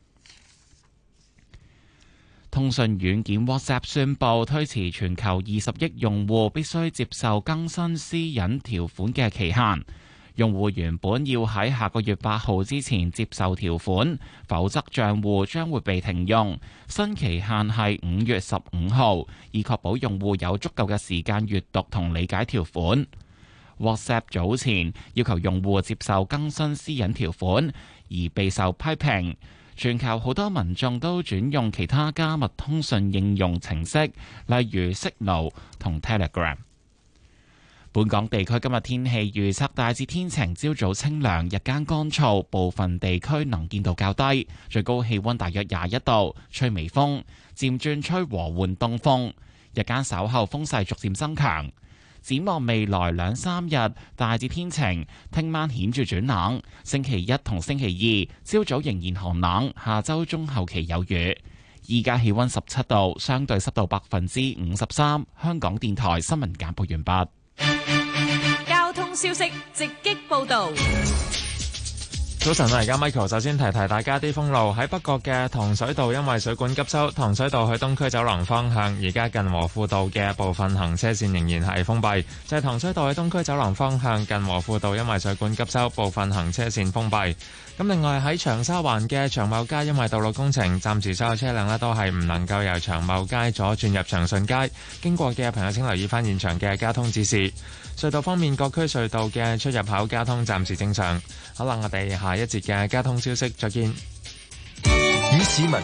通訊軟件 WhatsApp 宣布推遲全球二十億用戶必須接受更新私隱條款嘅期限， 用戶原本要喺下個月八號之前接受條款，否則賬戶將會被停用。新期限係五月十五號，以確保用戶有足夠嘅時間閱讀同理解條款。WhatsApp 早前要求用戶接受更新私隱條款，而備受批評。全球好多民眾都轉用其他加密通訊應用程式，例如 Signal 同 Telegram。本港地區今日天氣預測大致天晴，朝早清涼，日間乾燥，部分地區能見度較低，最高氣溫大約廿一度，吹微風，漸轉吹和緩東風。日間稍後風勢逐漸增強。展望未來兩三日大致天晴，聽晚顯著轉冷。星期一同星期二朝早仍然寒冷，下周中後期有雨。依家氣溫十七度，相對濕度百分之五十三。香港電台新聞簡報完畢。 交通消息直擊報道。 早晨啊，而家 Michael 首先提提大家啲封路。喺北角嘅糖水道，因為水管急修，糖水道去東區走廊方向，而家近和富道嘅部分行車線仍然係封閉。就係糖水道去東區走廊方向，近和富道因為水管急修，部分行車線封閉。咁另外喺長沙灣嘅長茂街，因為道路工程，暫時所有車輛呢都係唔能夠由長茂街左轉入長順街。經過嘅朋友請留意翻現場嘅交通指示。隧道方面，各區隧道嘅出入口交通暫時正常。好啦，我哋下一節嘅交通消息再見。 以市民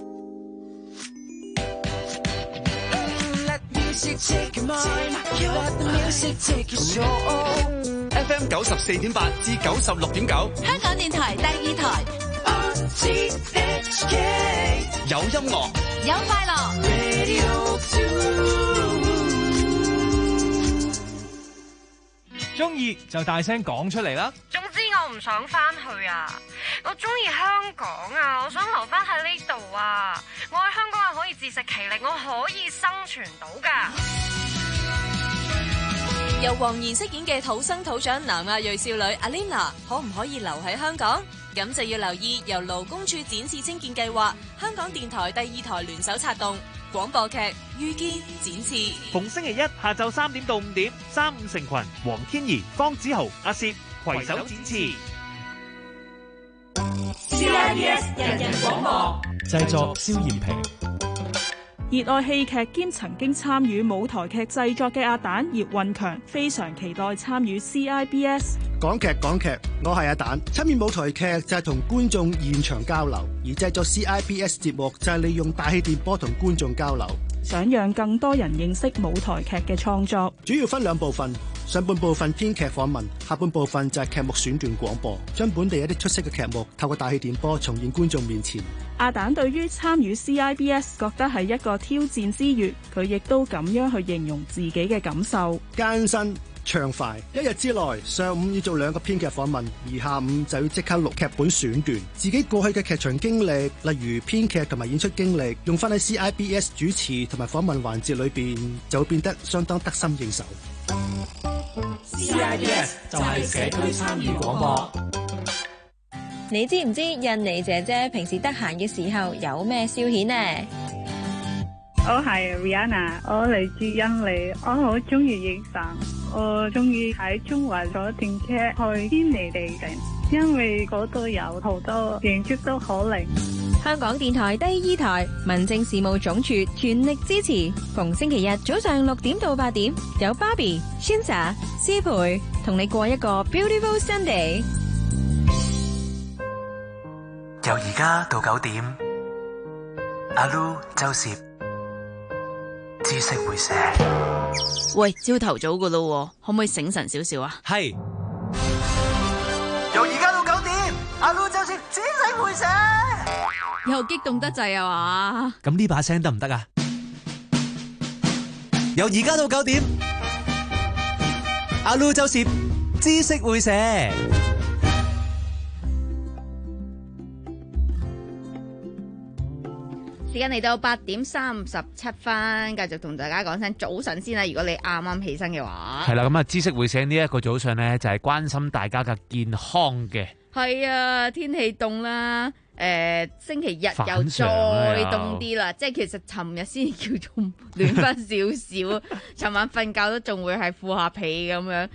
F M 九十四點八至九十六點九， 香港電台第二台， 有音樂， 有快樂。 中意就大聲講出嚟啦！ 總之我唔想翻去啊！我中意香港啊！我想留翻喺呢度啊！我喺香港係可以自食其力，我可以生存到噶。 由黃妍飾演嘅土生土長南亞裔少女 Alina 可唔可以留喺香港？咁就要留意由勞工處展翅青見計劃、香港電台第二台聯手策動廣播劇《遇見展翅》， 逢星期一下晝三點到五點，三五成群，黃天怡、方子豪、阿攝攜手展翅。 C I B S 人人廣播製作蕭艷平。 熱愛戲劇兼曾經參與舞台劇製作嘅阿蛋葉運強非常期待參與 C I B S。 港劇港劇，我係阿蛋，參與舞台劇就係同觀眾現場交流，而製作 C I B S 節目就係利用大氣電波同觀眾交流。 想讓更多人認識舞台劇嘅創作， 主要分兩部分，上半部分編劇訪問，下半部分就係劇目選段廣播，將本地一啲出色嘅劇目透過大氣電波重現觀眾面前。 阿蛋對於參與 C I B S 覺得係一個挑戰之餘，佢亦都咁樣去形容自己嘅感受： 艱辛暢快，一日之內上午要做兩個編劇訪問，而下午就要即刻錄劇本選段。自己過去嘅劇場經歷，例如編劇同埋演出經歷，用翻喺 C I B S 主持同埋訪問環節裏邊，就會變得相當得心應手。 C I B S 就係社區參與廣播。 你知唔知印尼姐姐平時得閒嘅時候有咩消遣呢？ 我係 Rihanna， 我嚟自印尼，我好中意影相，我中意喺中環坐電車去堅尼地城，因為嗰度有好多建築都好靚。 香港電台第二台民政事務總署全力支持，逢星期日早上六點到八點，有 Barbie、Shinsa、詩培同你過一個 Beautiful Sunday。 由而家到九點，阿 Lu 周攝知識會寫。 喂，朝頭早噶咯，可唔可以醒神少少啊？ 係。 由而家到九點，阿 Lu 周攝知識會寫。 又激動得滯啊嘛？ 咁呢把聲得唔得啊？由而家到九點，阿 Lu 周攝知識會寫。 時間嚟到八點三十七分，繼續同大家講聲早晨先啦。如果你啱啱起身嘅話， 係啦，咁啊，知識會寫呢一個早上呢，就係關心大家嘅健康嘅。 係啊，天氣凍啦，誒、呃，星期日又再凍啲啦，即係其實尋日先叫做暖翻少少，尋晚瞓覺都仲會係負下被咁樣。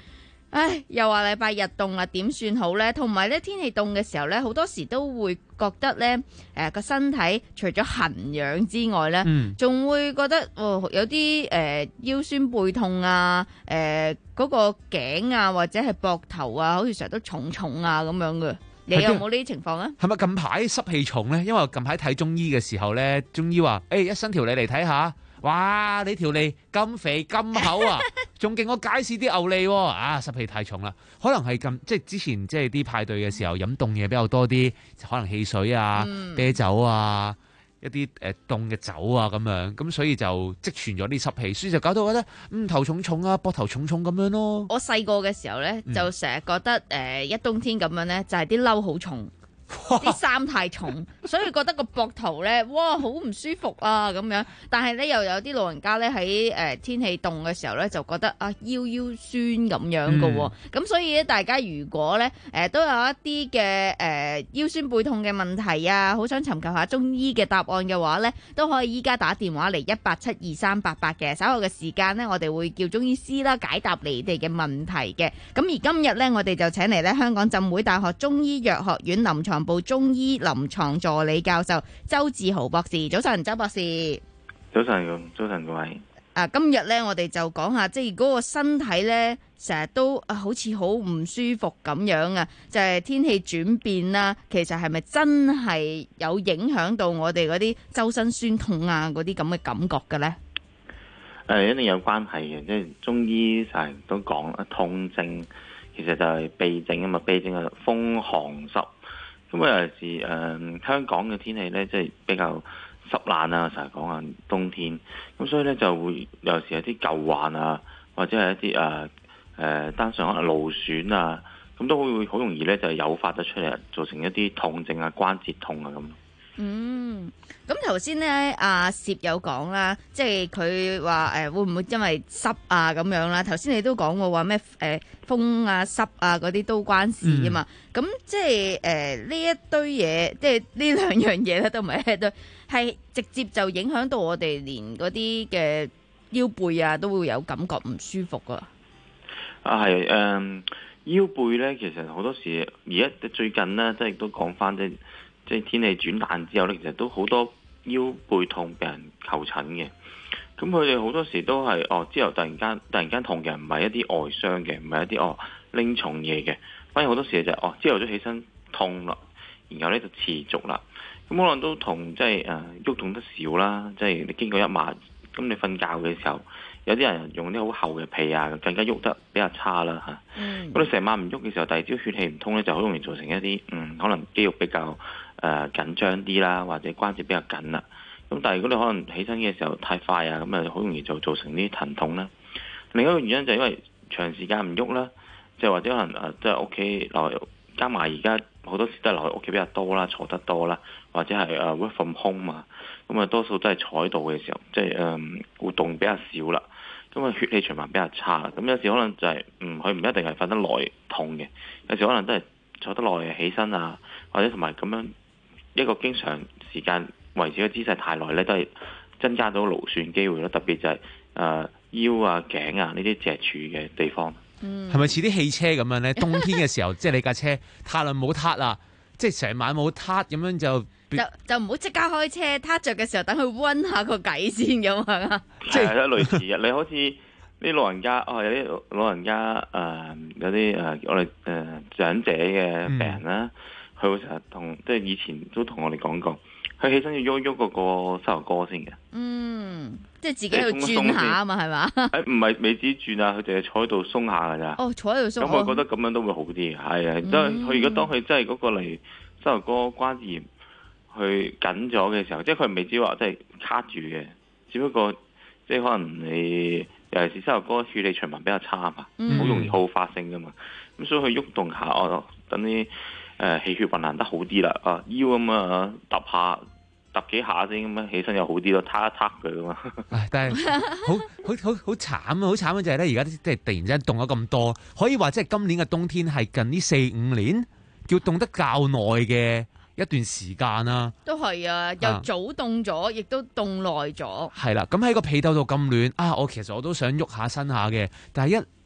唉，又話禮拜日凍啦，點算好呢？同埋咧，天氣凍嘅時候咧，好多時都會覺得咧，誒、呃、個身體除咗痕癢之外咧，仲、嗯、會覺得哦有啲誒、呃、腰酸背痛啊，誒、呃、嗰、那個頸啊或者係膊頭啊，好似成日都重重啊咁樣嘅。你有冇呢啲情況啊？ 係咪近排濕氣重咧？因為近排睇中醫嘅時候咧，中醫話：誒、欸、一伸條脷嚟睇下。哇！你條脷咁肥咁厚啊，仲勁我街市啲牛脷喎！啊，濕氣太重啦，可能係咁，即係之前即係啲派對嘅時候飲凍嘢比較多啲，可能汽水啊、嗯、啤酒啊、一啲誒凍嘅酒啊咁樣，咁所以就積存咗啲濕氣，所以就搞到覺得嗯頭重重啊，膊頭重重咁樣咯。 我細個嘅時候咧，就成日覺得誒、呃、一冬天咁樣咧，就係啲褸好重。啲衫太重，所以覺得個膊頭咧，哇，好唔舒服啊咁樣。但係咧，又有啲老人家咧喺誒天氣凍嘅時候咧，就覺得啊腰腰酸咁樣嘅喎。咁、嗯、所以咧，大家如果咧誒、呃、都有一啲嘅誒腰酸背痛嘅問題啊，好想尋求下中醫嘅答案嘅話咧，都可以依家打電話嚟一八七二三八八嘅。稍後嘅時間咧，我哋會叫中醫師啦解答你哋嘅問題嘅。咁而今日咧，我哋就請嚟咧香港浸會大學中醫藥學院臨床部中醫臨床助理教授周志豪博士。早晨，周博士。 早晨，早晨各位。 啊，今日咧我哋就講下，即係嗰個身體咧，成日都啊好似好唔舒服咁樣啊，就係、是、天氣轉變啦。其實係咪真係有影響到我哋嗰啲周身酸痛啊嗰啲咁嘅感覺嘅咧？誒、 呃，一定有關係嘅，即係中醫成日都講啊，痛症其實就係痹症啊嘛，痹症係風寒濕。咁啊，尤其是誒香港嘅天氣咧，即係比較濕冷啊，成日講啊冬天，咁所以咧就會有時有啲舊患啊，或者係一啲誒誒單純可能勞損啊，咁都會好容易咧就誘發得出嚟，造成一啲痛症啊、關節痛啊咁。 嗯，咁頭先咧阿薛有講啦，即係佢話誒會唔會因為濕啊咁樣啦？頭先你都講過話咩誒風啊濕啊嗰啲都關事啊嘛。咁、嗯、即係誒呢一堆嘢，即係呢兩樣嘢咧都唔係一堆，係直接就影響到我哋連嗰啲嘅腰背啊都會有感覺唔舒服噶。 啊係誒、呃、腰背咧，其實好多時而家最近咧，即係都講翻即係。即係天氣轉冷之後咧，其實都好多腰背痛病人求診嘅。咁佢哋好多時都係哦，之後突然間突然間痛嘅，唔係一啲外傷嘅，唔係一啲哦拎重嘢嘅。反而好多時就係、哦，朝頭早起身痛啦，然後咧就持續啦。咁可能都同即係誒喐動得少啦，即係你經過一晚，咁你瞓覺嘅時候，有啲人用啲好厚嘅被啊，更加喐得比較差啦嚇。咁、嗯、你成晚唔喐嘅時候，第二朝血氣唔通咧，就好容易造成一啲嗯可能肌肉比較。誒、呃、緊張啲啦，或者關節比較緊啦。咁但係如果你可能起身嘅時候太快啊，咁啊好容易就造成呢啲疼痛啦。另一個原因就係因為長時間唔喐啦，即係或者可能誒即係屋企留加埋而家好多時都係留喺屋企比較多啦，坐得多啦，或者係誒 work from home 嘛。咁啊多數都係坐喺度嘅時候，即係誒活動比較少啦。咁啊血氣循環比較差。咁有時可能就係唔佢唔一定係瞓得耐痛嘅，有時可能都係坐得耐起身啊，或者同埋咁樣。一個經常時間維持嘅姿勢太耐咧，都係增加到勞損機會咯。特別就係、是、誒、呃、腰啊、頸啊呢啲脊柱嘅地方。 嗯，係咪似啲汽車咁樣咧？冬天嘅時候，即係你架車撻啦冇撻啦，即係成晚冇撻咁樣就就就唔好即刻開車，撻着嘅時候等佢溫下個計先咁係嘛？ 即係類似嘅，你好似啲老人家哦，有啲老人家誒、呃、有啲誒、呃、我哋誒、呃、長者嘅病人啦。嗯佢會成日同，即係以前都同我哋講過，佢起身要喐喐嗰個膝頭哥先嘅。 嗯，即係自己去轉下啊嘛，係嘛？ 誒唔係未至於轉啊，佢淨係坐喺度鬆下㗎咋。 哦，坐喺度鬆。咁我覺得咁樣都會好啲，係啊，因為佢如果當佢真係嗰個嚟膝頭哥關節炎去緊咗嘅時候，即係佢未至於話即係卡住嘅，只不過即係可能你尤其是膝頭哥血氣循環比較差嘛，好、嗯、容易好發性㗎嘛，咁所以佢喐動下，哦，等啲。誒、呃、氣血運行得好啲啦，啊腰咁啊揼下揼幾下先咁樣起身又好啲咯，撻一撻佢啊嘛。 但係好好好好慘啊！好慘嘅就係咧，而家即係突然之間凍咗咁多，可以話即係今年嘅冬天係近呢四五年叫凍得較耐嘅一段時間啦。都係啊，又早凍咗，亦都凍耐咗。係啦，咁喺個被竇度咁暖啊！我其實我都想喐下身下嘅，但係一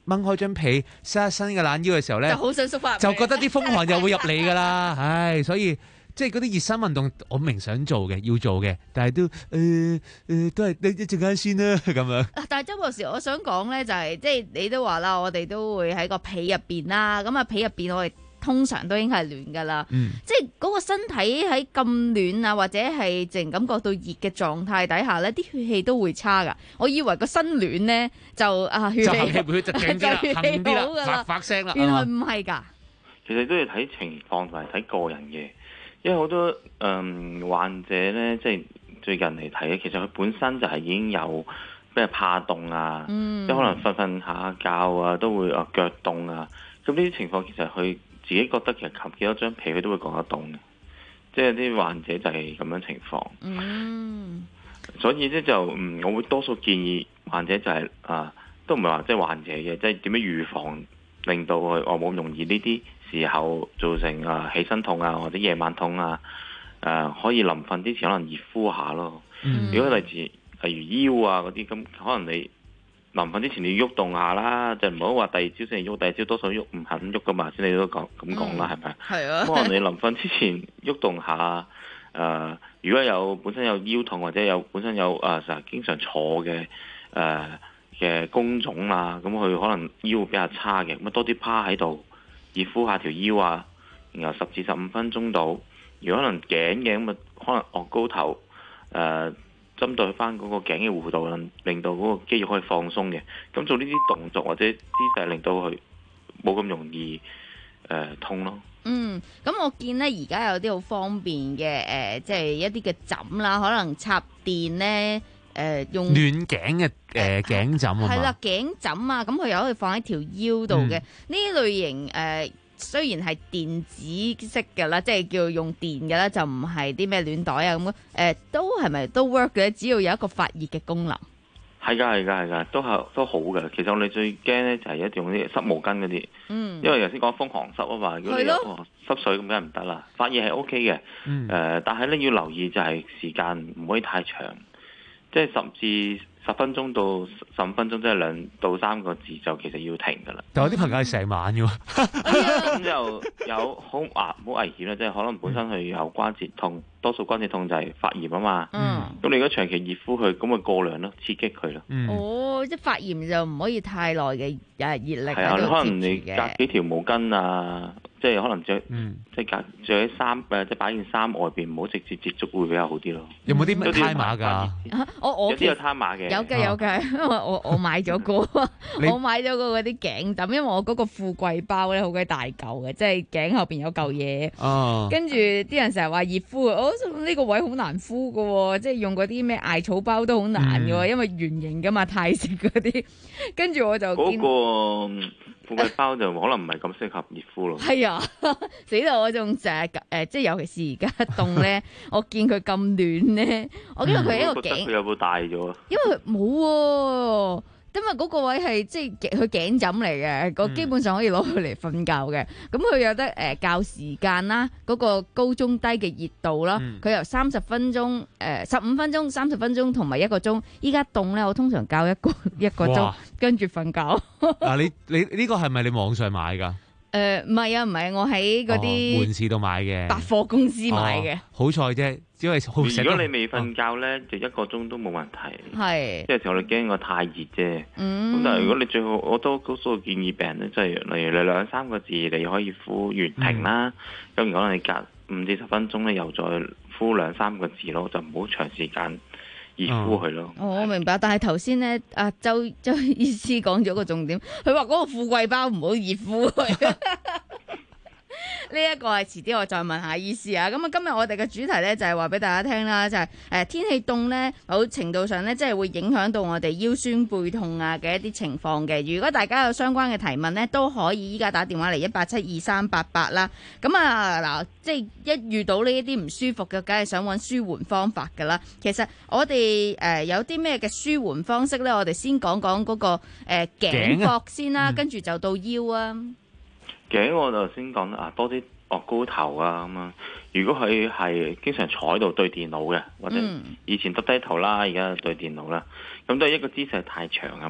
掹開張被，伸一伸嘅懶腰嘅時候咧， 就好想縮翻， 就覺得啲風寒又會入嚟㗎啦。唉，所以即係嗰啲熱身運動，我明想做嘅，要做嘅，但係都誒誒、呃呃、都係一陣間先啦咁樣。 但係周博士，我想講咧就係、是、即係你都話啦，我哋都會喺個被入邊啦。咁啊被入邊我哋通常都已經係暖噶啦，嗯、即係嗰個身體喺咁暖啊，或者係淨感覺到熱嘅狀態底下咧，啲血氣都會差噶。我以為個身暖咧就啊血氣就血就勁啲啦， 行啲啦，發發聲啦。 原來唔係㗎， 其實都要睇情況同埋睇個人嘅，因為好多誒、嗯、患者咧，即係最近嚟睇咧，其實佢本身就係已經有咩怕凍啊，嗯、即係可能瞓瞓下覺啊，都會啊腳凍啊。咁呢啲情況其實佢自己覺得其實冚幾多張被佢都會覺得凍嘅，即係啲患者就係咁樣情況。嗯，所以咧就嗯，我會多數建議患者就係、是、啊，都唔係話即係患者嘅，即係點樣預防令到佢我冇容易呢啲時候造成啊起身痛啊或者夜晚痛啊，誒、啊、可以臨瞓之前可能熱敷下咯。嗯、如果例如例如腰啊嗰啲咁，可能你臨瞓之前你要喐動下啦，就唔好話第二朝先嚟喐，第二朝多數喐唔肯喐噶嘛，先你都講咁講啦，係咪、嗯？係啊。可能你臨瞓之前喐動下，誒、呃，如果有本身有腰痛或者有本身有誒成日經常坐嘅誒嘅工種啊，咁佢可能腰會比較差嘅，咁啊多啲趴喺度熱敷下條腰啊，然後十至十五分鐘度。如果可能頸嘅咁啊，可能昂高頭誒。呃針對翻嗰個頸嘅弧度，令到嗰個肌肉可以放鬆嘅。咁做呢啲動作或者姿勢，令到佢冇咁容易誒、呃、痛咯。 嗯，咁我見咧而家有啲好方便嘅誒、呃，即係一啲嘅枕啦，可能插電咧誒、呃、用暖頸嘅誒頸枕啊嘛。係啦， 頸枕啊，咁佢又可以放喺條腰度嘅呢類型誒。呃雖然係電子式嘅啦，即係叫用電嘅啦，就唔係啲咩暖袋啊咁。誒、呃，都係咪都 work 嘅？只要有一個發熱嘅功能。係㗎，係㗎，係㗎，都係都好嘅。其實我哋最驚咧就係一用啲濕毛巾嗰啲，嗯，因為頭先講風寒濕啊嘛，如果你有濕水咁梗係唔得啦。發熱係 OK 嘅，誒、嗯呃，但係咧要留意就係時間唔可以太長，即係十至十分鐘到十五分鐘，即係兩到三個字就其實要停㗎啦。但有啲朋友係成晚嘅喎，咁就有好危好危險啦，即係可能本身佢有關節痛，多數關節痛就係發炎啊嘛。嗯。咁你如果長期熱敷佢，咁咪過量咯，刺激佢咯。嗯。哦，即係發炎就唔可以太耐嘅誒熱力喺度接住嘅。係啊，可能你隔幾條毛巾啊，即係可能着，嗯、即係隔着喺衫誒，即係擺件衫外邊，唔好直接接觸會比較好啲咯。有冇啲咩胎碼㗎？我我有啲有胎碼嘅。有嘅有嘅，因為我我買咗個，我買咗個嗰啲頸枕，因為我嗰個富貴包咧好鬼大嚿嘅，即係頸後邊有嚿嘢。哦。跟住啲人成日話熱敷，我呢個位好難敷㗎，即係用嗰啲咩艾草包都好難㗎，嗯、因為圓形㗎嘛，泰式嗰啲。跟住我就嗰個富貴包就可能唔係咁適合熱敷咯。係啊，死啦！我仲成日誒，即係尤其是而家凍咧，我見佢咁暖咧，我因為佢係一個頸，佢有冇大咗？因為冇喎，因為嗰個位係即係佢頸枕嚟嘅，個基本上可以攞佢嚟瞓覺嘅。咁佢有得誒校時間啦，嗰個高中低嘅熱度啦，佢由三十分鐘、誒十五分鐘、三十分鐘同埋一個鐘。依家凍咧，我通常校一個一個鐘，跟住瞓覺。嗱，你你呢個係咪你網上買㗎？誒唔係啊，唔係，我喺嗰啲門市度買嘅，百貨公司買嘅。好彩啫，只係好食。如果你未瞓覺咧，就一個鐘都冇問題。係，即係時候你驚我太熱啫。嗯。咁但係如果你最好，我都多數建議病人咧，即係例如你兩三個字你可以敷完停啦。咁如果你隔五至十分鐘咧，又再敷兩三個字咯，就唔好長時間熱敷佢咯。哦，我明白。但係頭先咧，阿周周醫師講咗個重點，佢話嗰個富貴包唔好熱敷佢。呢一個係遲啲我再問下醫師啊。咁啊，今日我哋嘅主題咧就係話俾大家聽啦，就係、是、誒、呃、天氣凍咧，某程度上咧即係會影響到我哋腰酸背痛啊嘅一啲情況嘅。如果大家有相關嘅提問咧，都可以依家打電話嚟一八七二三八八啦。咁啊嗱，即係一遇到呢一啲唔舒服嘅，梗係想揾舒緩方法噶啦。其實我哋誒、呃、有啲咩嘅舒緩方式咧？我哋先講講嗰個誒、呃、頸膊先啦，跟住、嗯、就到腰啊。頸我就先講啊，多啲卧高頭啊咁啊。如果佢係經常坐喺度對電腦嘅，或者以前耷低頭啦，而家對電腦啦，咁都係一個姿勢太長啊嘛。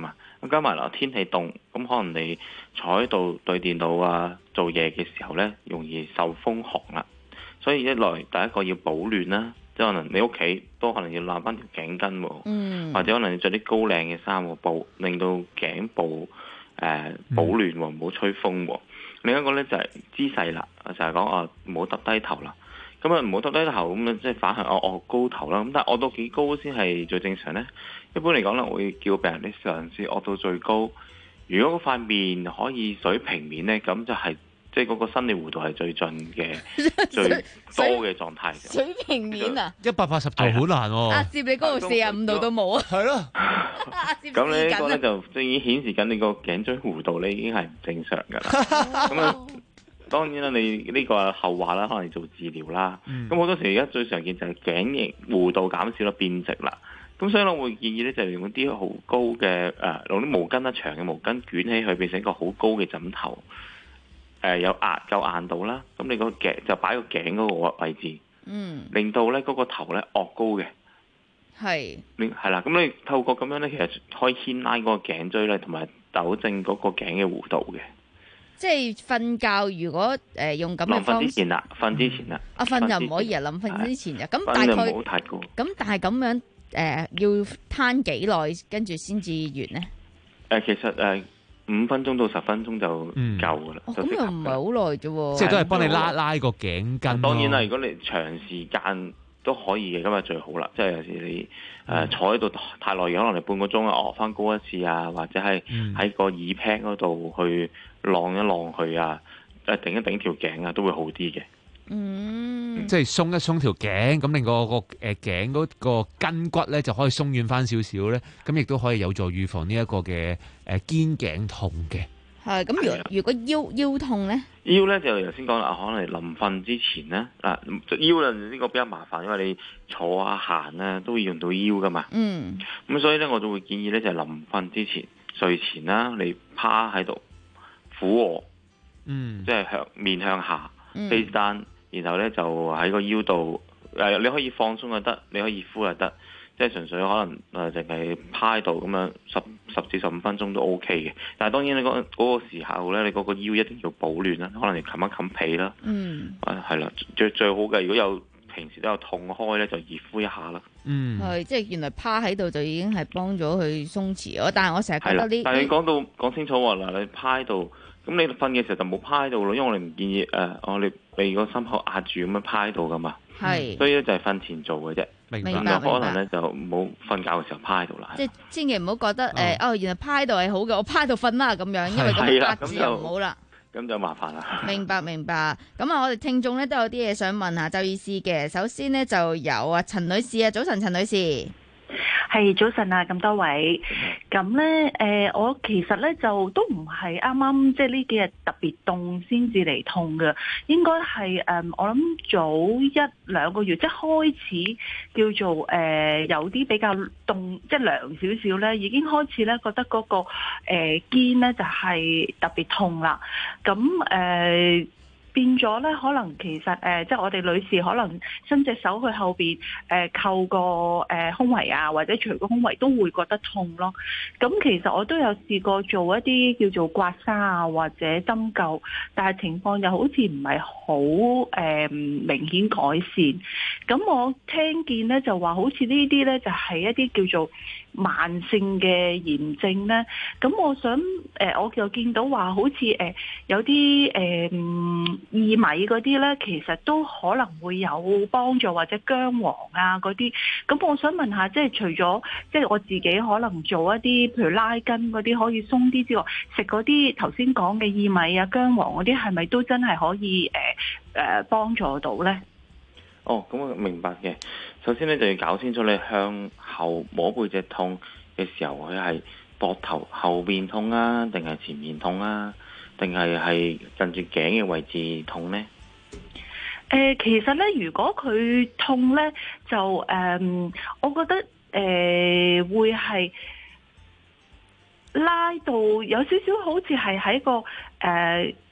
咁加埋嗱天氣凍，咁可能你坐喺度對電腦啊做嘢嘅時候呢，容易受風寒啦。所以一來第一個要保暖啦，即係可能你屋企都可能要攬翻條頸巾喎， 嗯、 或者可能要着啲高領嘅衫喎，保令到頸部誒、呃、保暖喎，唔好吹風喎。另一個呢就係、是、姿勢啦，就係講啊唔好耷低頭啦。咁啊唔好耷低頭咁啊，即係反向我我高頭啦。咁但係我到幾高先係最正常呢？一般嚟講咧，我會叫病人你嘗試臥到最高。如果嗰塊面可以水平面呢，咁就係即係嗰個生理弧度係最盡嘅、最多嘅狀態。 水平面啊， 一百八十度好難喎。 阿攝你嗰度四十五度都冇啊。 係咯。 咁你呢個咧就即係已經顯示緊你個頸椎弧度咧已經係唔正常㗎啦。咁啊，當然啦，你呢個係後話啦，可能做治療啦。咁好、嗯、多時而家最常見就係頸型弧度減少啦，變直啦。咁所以我會建議咧，就係用啲好高嘅誒、呃，用啲毛巾啦，長嘅毛巾捲起佢，變成一個好高嘅枕頭。誒、呃，有壓夠硬度啦。咁你個頸就擺個頸嗰個位置， 嗯， 令到咧嗰個頭咧昂高嘅。係。你係啦，咁你透過咁樣咧，其實可以牽拉嗰個頸椎咧，同埋糾正嗰個頸嘅弧度嘅。 即係瞓覺，如果誒、呃、用咁嘅方式， 臨瞓之前啦，瞓之前啦。 啊，瞓就唔可以啊，臨瞓之前啊。咁大概唔好太高。 咁但係咁樣。誒、呃，要攤幾耐，跟住先至完呢？誒、 呃，其實誒，五、呃、分鐘到十分鐘就夠噶啦。 咁又唔係好耐啫。 即係都係幫你拉拉個頸巾。 當然啦，如果你長時間都可以嘅，咁啊最好啦。即係有時你誒、呃、坐喺度太耐，可能你半個鐘啊，臥翻高一次啊，或者係喺個耳 pad 嗰度去晾一晾佢啊，誒頂一頂條頸啊，都會好啲嘅。 嗯， 即係鬆一鬆條頸，咁令個個誒頸嗰個筋骨咧就可以鬆軟翻少少咧，咁亦都可以有助預防呢一個嘅誒肩頸痛嘅。 係咁，如如果腰腰痛咧， 腰咧就頭先講啦，可能臨瞓之前咧啊，腰咧呢個比較麻煩，因為你坐啊行咧都會用到腰噶嘛。 嗯， 咁所以咧我就會建議咧就係臨瞓之前睡前啦，你趴喺度俯臥， 嗯， 即係向面向下 face face down。然後咧就喺個腰度，誒、呃、你可以放鬆又得，你可以呼又得，即係純粹可能誒淨係趴喺度咁樣十十至十五分鐘都 O K 嘅。但係當然你嗰嗰個時候咧，你嗰個腰一定要保暖啦，可能你冚一冚被啦。 嗯。 啊係啦，最最好嘅，如果有平時都有痛開咧，就熱敷一下啦。 嗯。 係，即係原來趴喺度就已經係幫咗佢鬆弛咗，但係我成日覺得呢， 但係你講到講清楚喎，嗱你趴喺度。咁你瞓嘅時候就冇趴喺度咯，因為我哋唔建議誒，我哋俾個心口壓住咁樣趴喺度噶嘛。係，所以咧就係瞓前做嘅啫。 明白， 咁可能咧就唔好瞓覺嘅時候趴喺度啦。 即係千祈唔好覺得誒，哦，原來趴喺度係好嘅，我趴喺度瞓啦咁樣，因為咁壓住就唔好啦。 咁就麻煩啦。明白明白。咁啊，我哋聽眾咧都有啲嘢想問下周醫師嘅。首先呢，就有啊陳女士啊，早晨陳女士。 係早晨啊，咁多位，咁咧誒，我其實咧就都唔係啱啱即係呢幾日特別凍先至嚟痛嘅，應該係誒、呃、我諗早一兩個月即係開始叫做誒、呃、有啲比較凍即係涼少少咧，已經開始咧覺得嗰、那個誒、呃、肩咧就係、是、特別痛啦，咁誒。呃變咗咧，可能其實誒、呃，即係我哋女士可能伸隻手去後邊誒、呃、扣個誒、呃、胸圍啊，或者除個胸圍都會覺得痛咯。咁其實我都有試過做一啲叫做刮痧啊，或者針灸，但係情況又好似唔係好誒明顯改善。咁我聽見咧就話，好似呢啲咧就係、是、一啲叫做慢性嘅炎症咧。咁我想誒、呃，我就見到話好似誒、呃、有啲誒。呃薏米嗰啲咧，其實都可能會有幫助，或者薑黃啊嗰啲。咁我想問下，即係除咗即係我自己可能做一啲，譬如拉筋嗰啲可以鬆啲之外，食嗰啲頭先講嘅薏米啊、薑黃嗰啲，係咪都真係可以誒誒幫助到咧？ 哦，咁我明白嘅。首先咧就要搞清楚你向後摸背脊痛嘅時候，佢係膊頭後邊痛啊，定係前面痛啊？定係係近住頸嘅位置痛呢？ 誒、呃，其實咧，如果佢痛咧，就誒、呃，我覺得誒、呃、會係拉到有少少，好似係喺個誒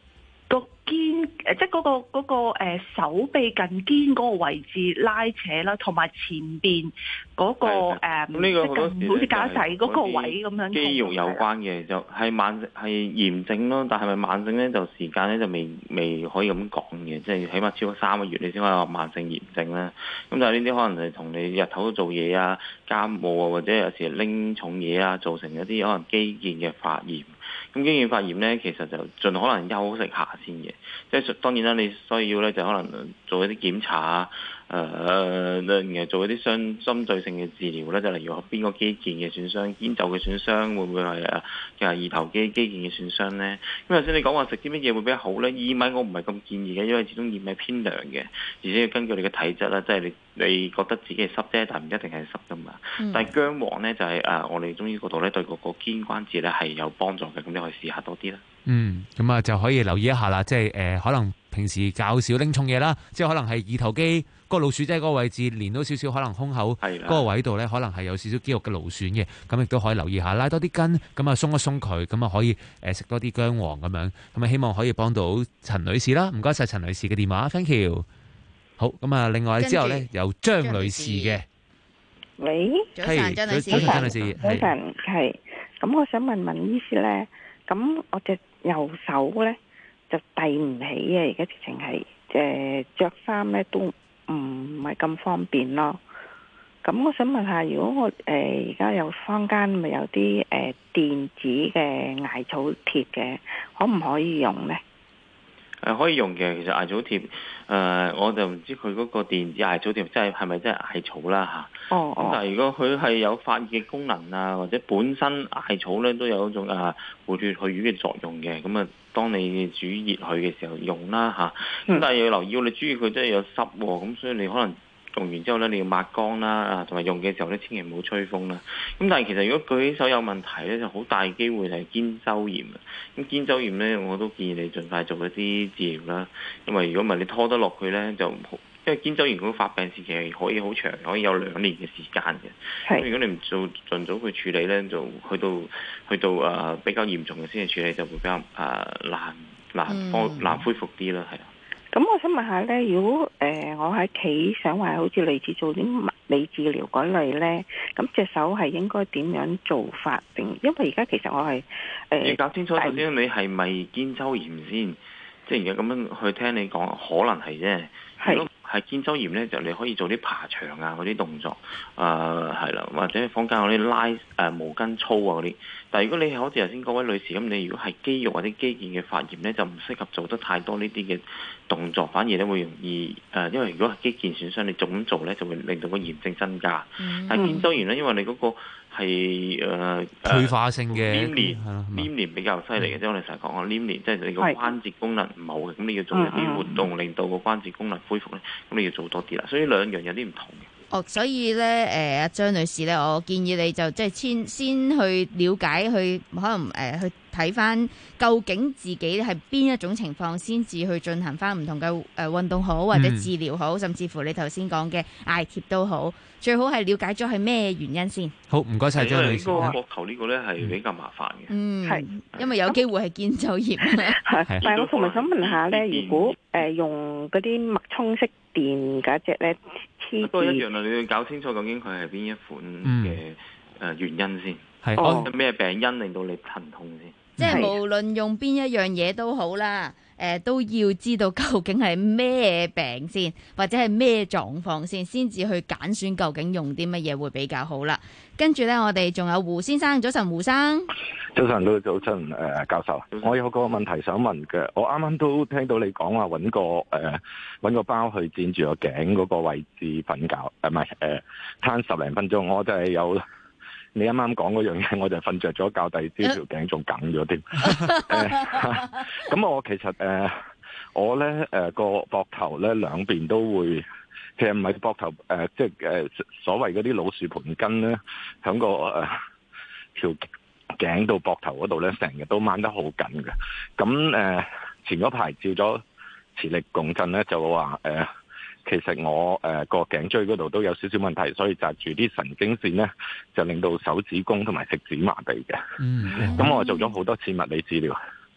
個肩誒，即係嗰個嗰個誒手臂近肩嗰個位置拉扯啦，同埋前邊嗰個誒， 咁呢個好多時好似架仔嗰個位咁樣肌肉有關嘅，就係慢係炎症咯。但係咪慢性咧？就時間咧就未未可以咁講嘅，即係起碼超過三個月你先可以話慢性炎症啦。咁但係呢啲可能係同你日頭做嘢啊、家務啊，或者有時拎重嘢啊，造成一啲可能肌腱嘅發炎。咁肌腱發炎咧，其實就盡可能休息下先嘅。即係當然啦，你需要咧就可能做一啲檢查啊，誒、呃，然後做一啲相針對性嘅治療咧，就例如邊個肌腱嘅損傷、肩袖嘅損傷，會唔會係誒嘅二頭肌肌腱嘅損傷咧？咁頭先你講話食啲乜嘢會比較好咧？薏米我唔係咁建議嘅，因為始終薏米偏涼嘅，而且要根據你嘅體質啦，即係你你覺得自己係濕啫，但唔一定係濕噶嘛。嗯、但係薑黃咧就係、是、誒、呃、我哋中醫嗰度咧對個個肩關節咧係有幫助嘅，咁你可以試下多啲啦。 嗯，咁啊就可以留意一下啦，即係誒、呃、可能平時較少拎重嘢啦，即係可能係二頭肌個老鼠仔嗰個位置連到少少，可能胸口嗰個位度咧，可能係有少少肌肉嘅勞損嘅，咁亦都可以留意下，拉多啲筋，咁啊鬆一鬆佢，咁啊可以誒食多啲薑黃咁樣，咁啊希望可以幫到陳女士啦。唔該晒陳女士嘅電話 ，thank you。好，咁啊另外之後咧有張女士嘅， 喂， 早晨張女士， 早晨張女士， 早晨係，咁我想問問醫師咧，咁我隻右手咧就遞唔起啊，而家直情係誒著衫咧都唔係咁方便咯。咁我想問下，如果我誒而家有坊間咪有啲誒、呃、電子嘅艾草貼嘅，可唔可以用咧？ 誒、呃、可以用嘅，其實艾草貼誒、呃、我就唔知佢嗰個電子艾草貼真係係咪真係艾草啦嚇。哦咁但係如果佢係有發熱嘅功能啊，或者本身艾草咧都有一種啊活血去瘀嘅作用嘅，咁啊當你煮熱佢嘅時候用啦嚇。咁、啊嗯、但係要留意，你煮熱佢真係有濕喎，咁所以你可能用完之後咧，你要抹乾啦，啊，同埋用嘅時候咧，千祈唔好吹風啦。咁但係其實如果舉起手有問題咧，就好大機會係肩周炎啊。咁肩周炎咧，我都建議你盡快做一啲治療啦。因為如果唔係你拖得落去咧，就因為肩周炎嗰個發病時期係可以好長，可以有兩年嘅時間嘅。咁如果你唔做盡早去處理咧，就去到去到誒、呃、比較嚴重嘅先去處理，就會比較誒、呃、難難幫難恢復啲啦，係啊。 咁我想問下咧，如果誒、呃、我喺企想話好似類似做啲物理治療嗰類咧，咁隻手係應該點樣做法定？因為而家其實我係誒、呃、 你搞清楚首先你係咪肩周炎先？即係而家咁樣去聽你講，可能係啫。如果係肩周炎咧，就你可以做啲爬牆啊嗰啲動作，誒係啦，或者坊間嗰啲拉誒、呃、毛巾操啊嗰啲。但係如果你係好似頭先嗰位女士咁，你如果係肌肉或者肌腱嘅發炎咧，就唔適合做得太多呢啲嘅動作，反而咧會容易誒、呃，因為如果係肌腱損傷，你咁做咧就會令到個炎症增加。嗯、但係肩周炎咧，因為你嗰個係誒退化性嘅黏連，黏連比較犀利嘅，即係我哋成日講啊，黏連即係你個關節功能唔好嘅，咁你要做一啲活動令到個關節功能恢復咧，咁你要做多啲啦。所以兩樣有啲唔同嘅。 哦，所以咧，誒阿張女士咧，我建議你就即係先先去了解，去可能誒、呃、去睇翻究竟自己係邊一種情況，先至去進行翻唔同嘅誒運動好，或者治療好，嗯、甚至乎你頭先講嘅艾貼都好，最好係了解咗係咩原因先。 好，唔該晒張女士。 因為膊頭呢個咧係比較麻煩嘅。 嗯，係，因為有機會係肩周炎。 係，但係我同埋想問下咧，如果誒、呃、用嗰啲脈衝式電嗰隻咧， 都一樣啦，你要搞清楚究竟佢係邊一款嘅誒原因先，係哦咩病因令到你疼痛先。 即係無論用邊一樣嘢都好啦，誒、呃、都要知道究竟係咩病先，或者係咩狀況先，先至去揀選究竟用啲乜嘢會比較好啦。跟住咧，我哋仲有胡先生，早晨胡生。 早晨，都早晨，誒、呃、教授，我有個問題想問嘅，我啱啱都聽到你講話揾個誒揾、呃、個包去墊住個頸嗰個位置瞓覺，誒唔係誒攤十零分鐘，我就係有你啱啱講嗰樣嘢，我就瞓着咗覺，第二朝條頸仲梗咗添。咁我其實誒、呃、我咧誒個膊頭咧兩邊都會，其實唔係膊頭誒、呃，即係誒、呃、所謂嗰啲老樹盤根咧，響個誒條。呃頸到膊頭嗰度咧，成日都掹得好緊嘅。咁誒、呃，前嗰排照咗磁力共振咧，就話誒、呃，其實我誒個頸椎嗰度都有少少問題，所以紮住啲神經線咧，就令到手指公同埋食指麻痹嘅。嗯，咁我做咗好多次物理治療，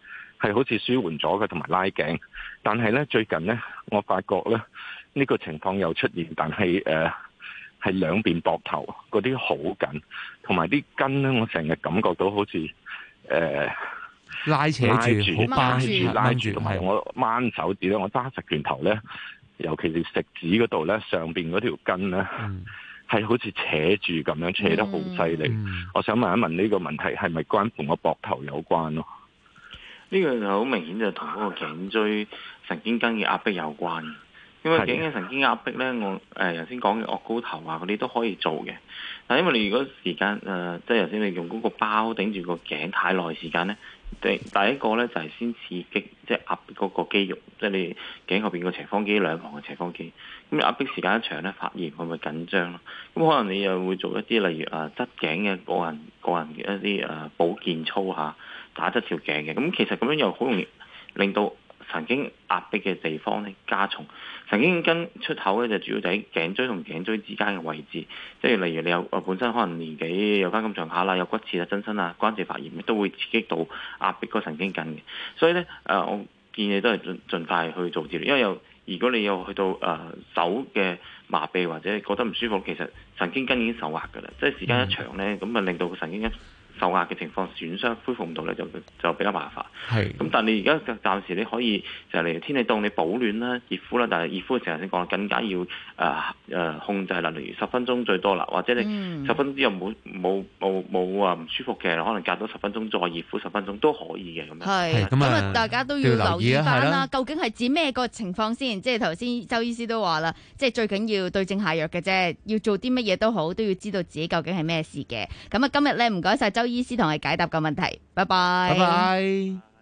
係好似舒緩咗嘅，同埋拉頸。但係咧最近咧，我發覺咧呢、呢個情況又出現，但係誒係兩邊膊頭嗰啲好緊，同埋啲筋咧，我成日感覺到好似誒。呃拉扯住，好拉住， 拉住，同埋我掹手指咧，我揸實拳頭咧，尤其是食指嗰度咧，上邊嗰條筋咧，係、嗯、好似扯住咁樣，扯得好犀利。嗯、我想問一問呢個問題係咪關乎我膊頭有關咯？ 呢個就好明顯就同嗰個頸椎神經根嘅壓迫有關。因為頸嘅神經壓迫咧，我誒頭先講嘅岳高頭啊嗰啲都可以做嘅。但係因為你如果時間誒、呃，即係頭先你用嗰個包頂住個頸太耐時間咧，第第一個咧就係、是、先刺激即係壓迫嗰個肌肉，即係你頸後邊個斜方肌兩旁嘅斜方肌。咁壓迫時間一長咧，發炎會唔會緊張咯？咁可能你又會做一啲例如誒側頸嘅個人個人嘅一啲誒保健操嚇，打側條頸嘅。咁其實咁樣又好容易令到神經壓迫嘅地方咧加重。神經根出口咧就主要就喺頸椎同頸椎之間嘅位置，即係例如你有本身可能年紀有翻咁上下啦，有骨刺啊、增生啊、關節發炎都會刺激到壓迫個神經根嘅。所以咧誒、呃，我建議都係盡盡快去做治療，因為有如果你有去到誒、呃、手嘅麻痹或者覺得唔舒服，其實神經根已經受壓㗎啦，即係時間一長咧，咁啊令到個神經根受壓嘅情況損傷恢復唔到咧，就就比較麻煩。係咁，但係你而家暫時你可以就係例如天氣凍，你保暖啦、熱敷啦，但係熱敷嘅時候先講更加要誒誒、呃呃、控制啦，例如十分鐘最多啦，或者你十分鐘之後冇冇冇冇話唔舒服嘅，可能隔多十分鐘再熱敷十分鐘都可以嘅咁樣。 係咁啊，大家都要留意翻啦，究竟係指咩個情況先？即係頭先周醫師都話啦，即係最緊要對症下藥嘅啫，要做啲乜嘢都好，都要知道自己究竟係咩事嘅。咁啊，今日咧唔該晒周醫師同我解答個問題，拜拜。 拜拜。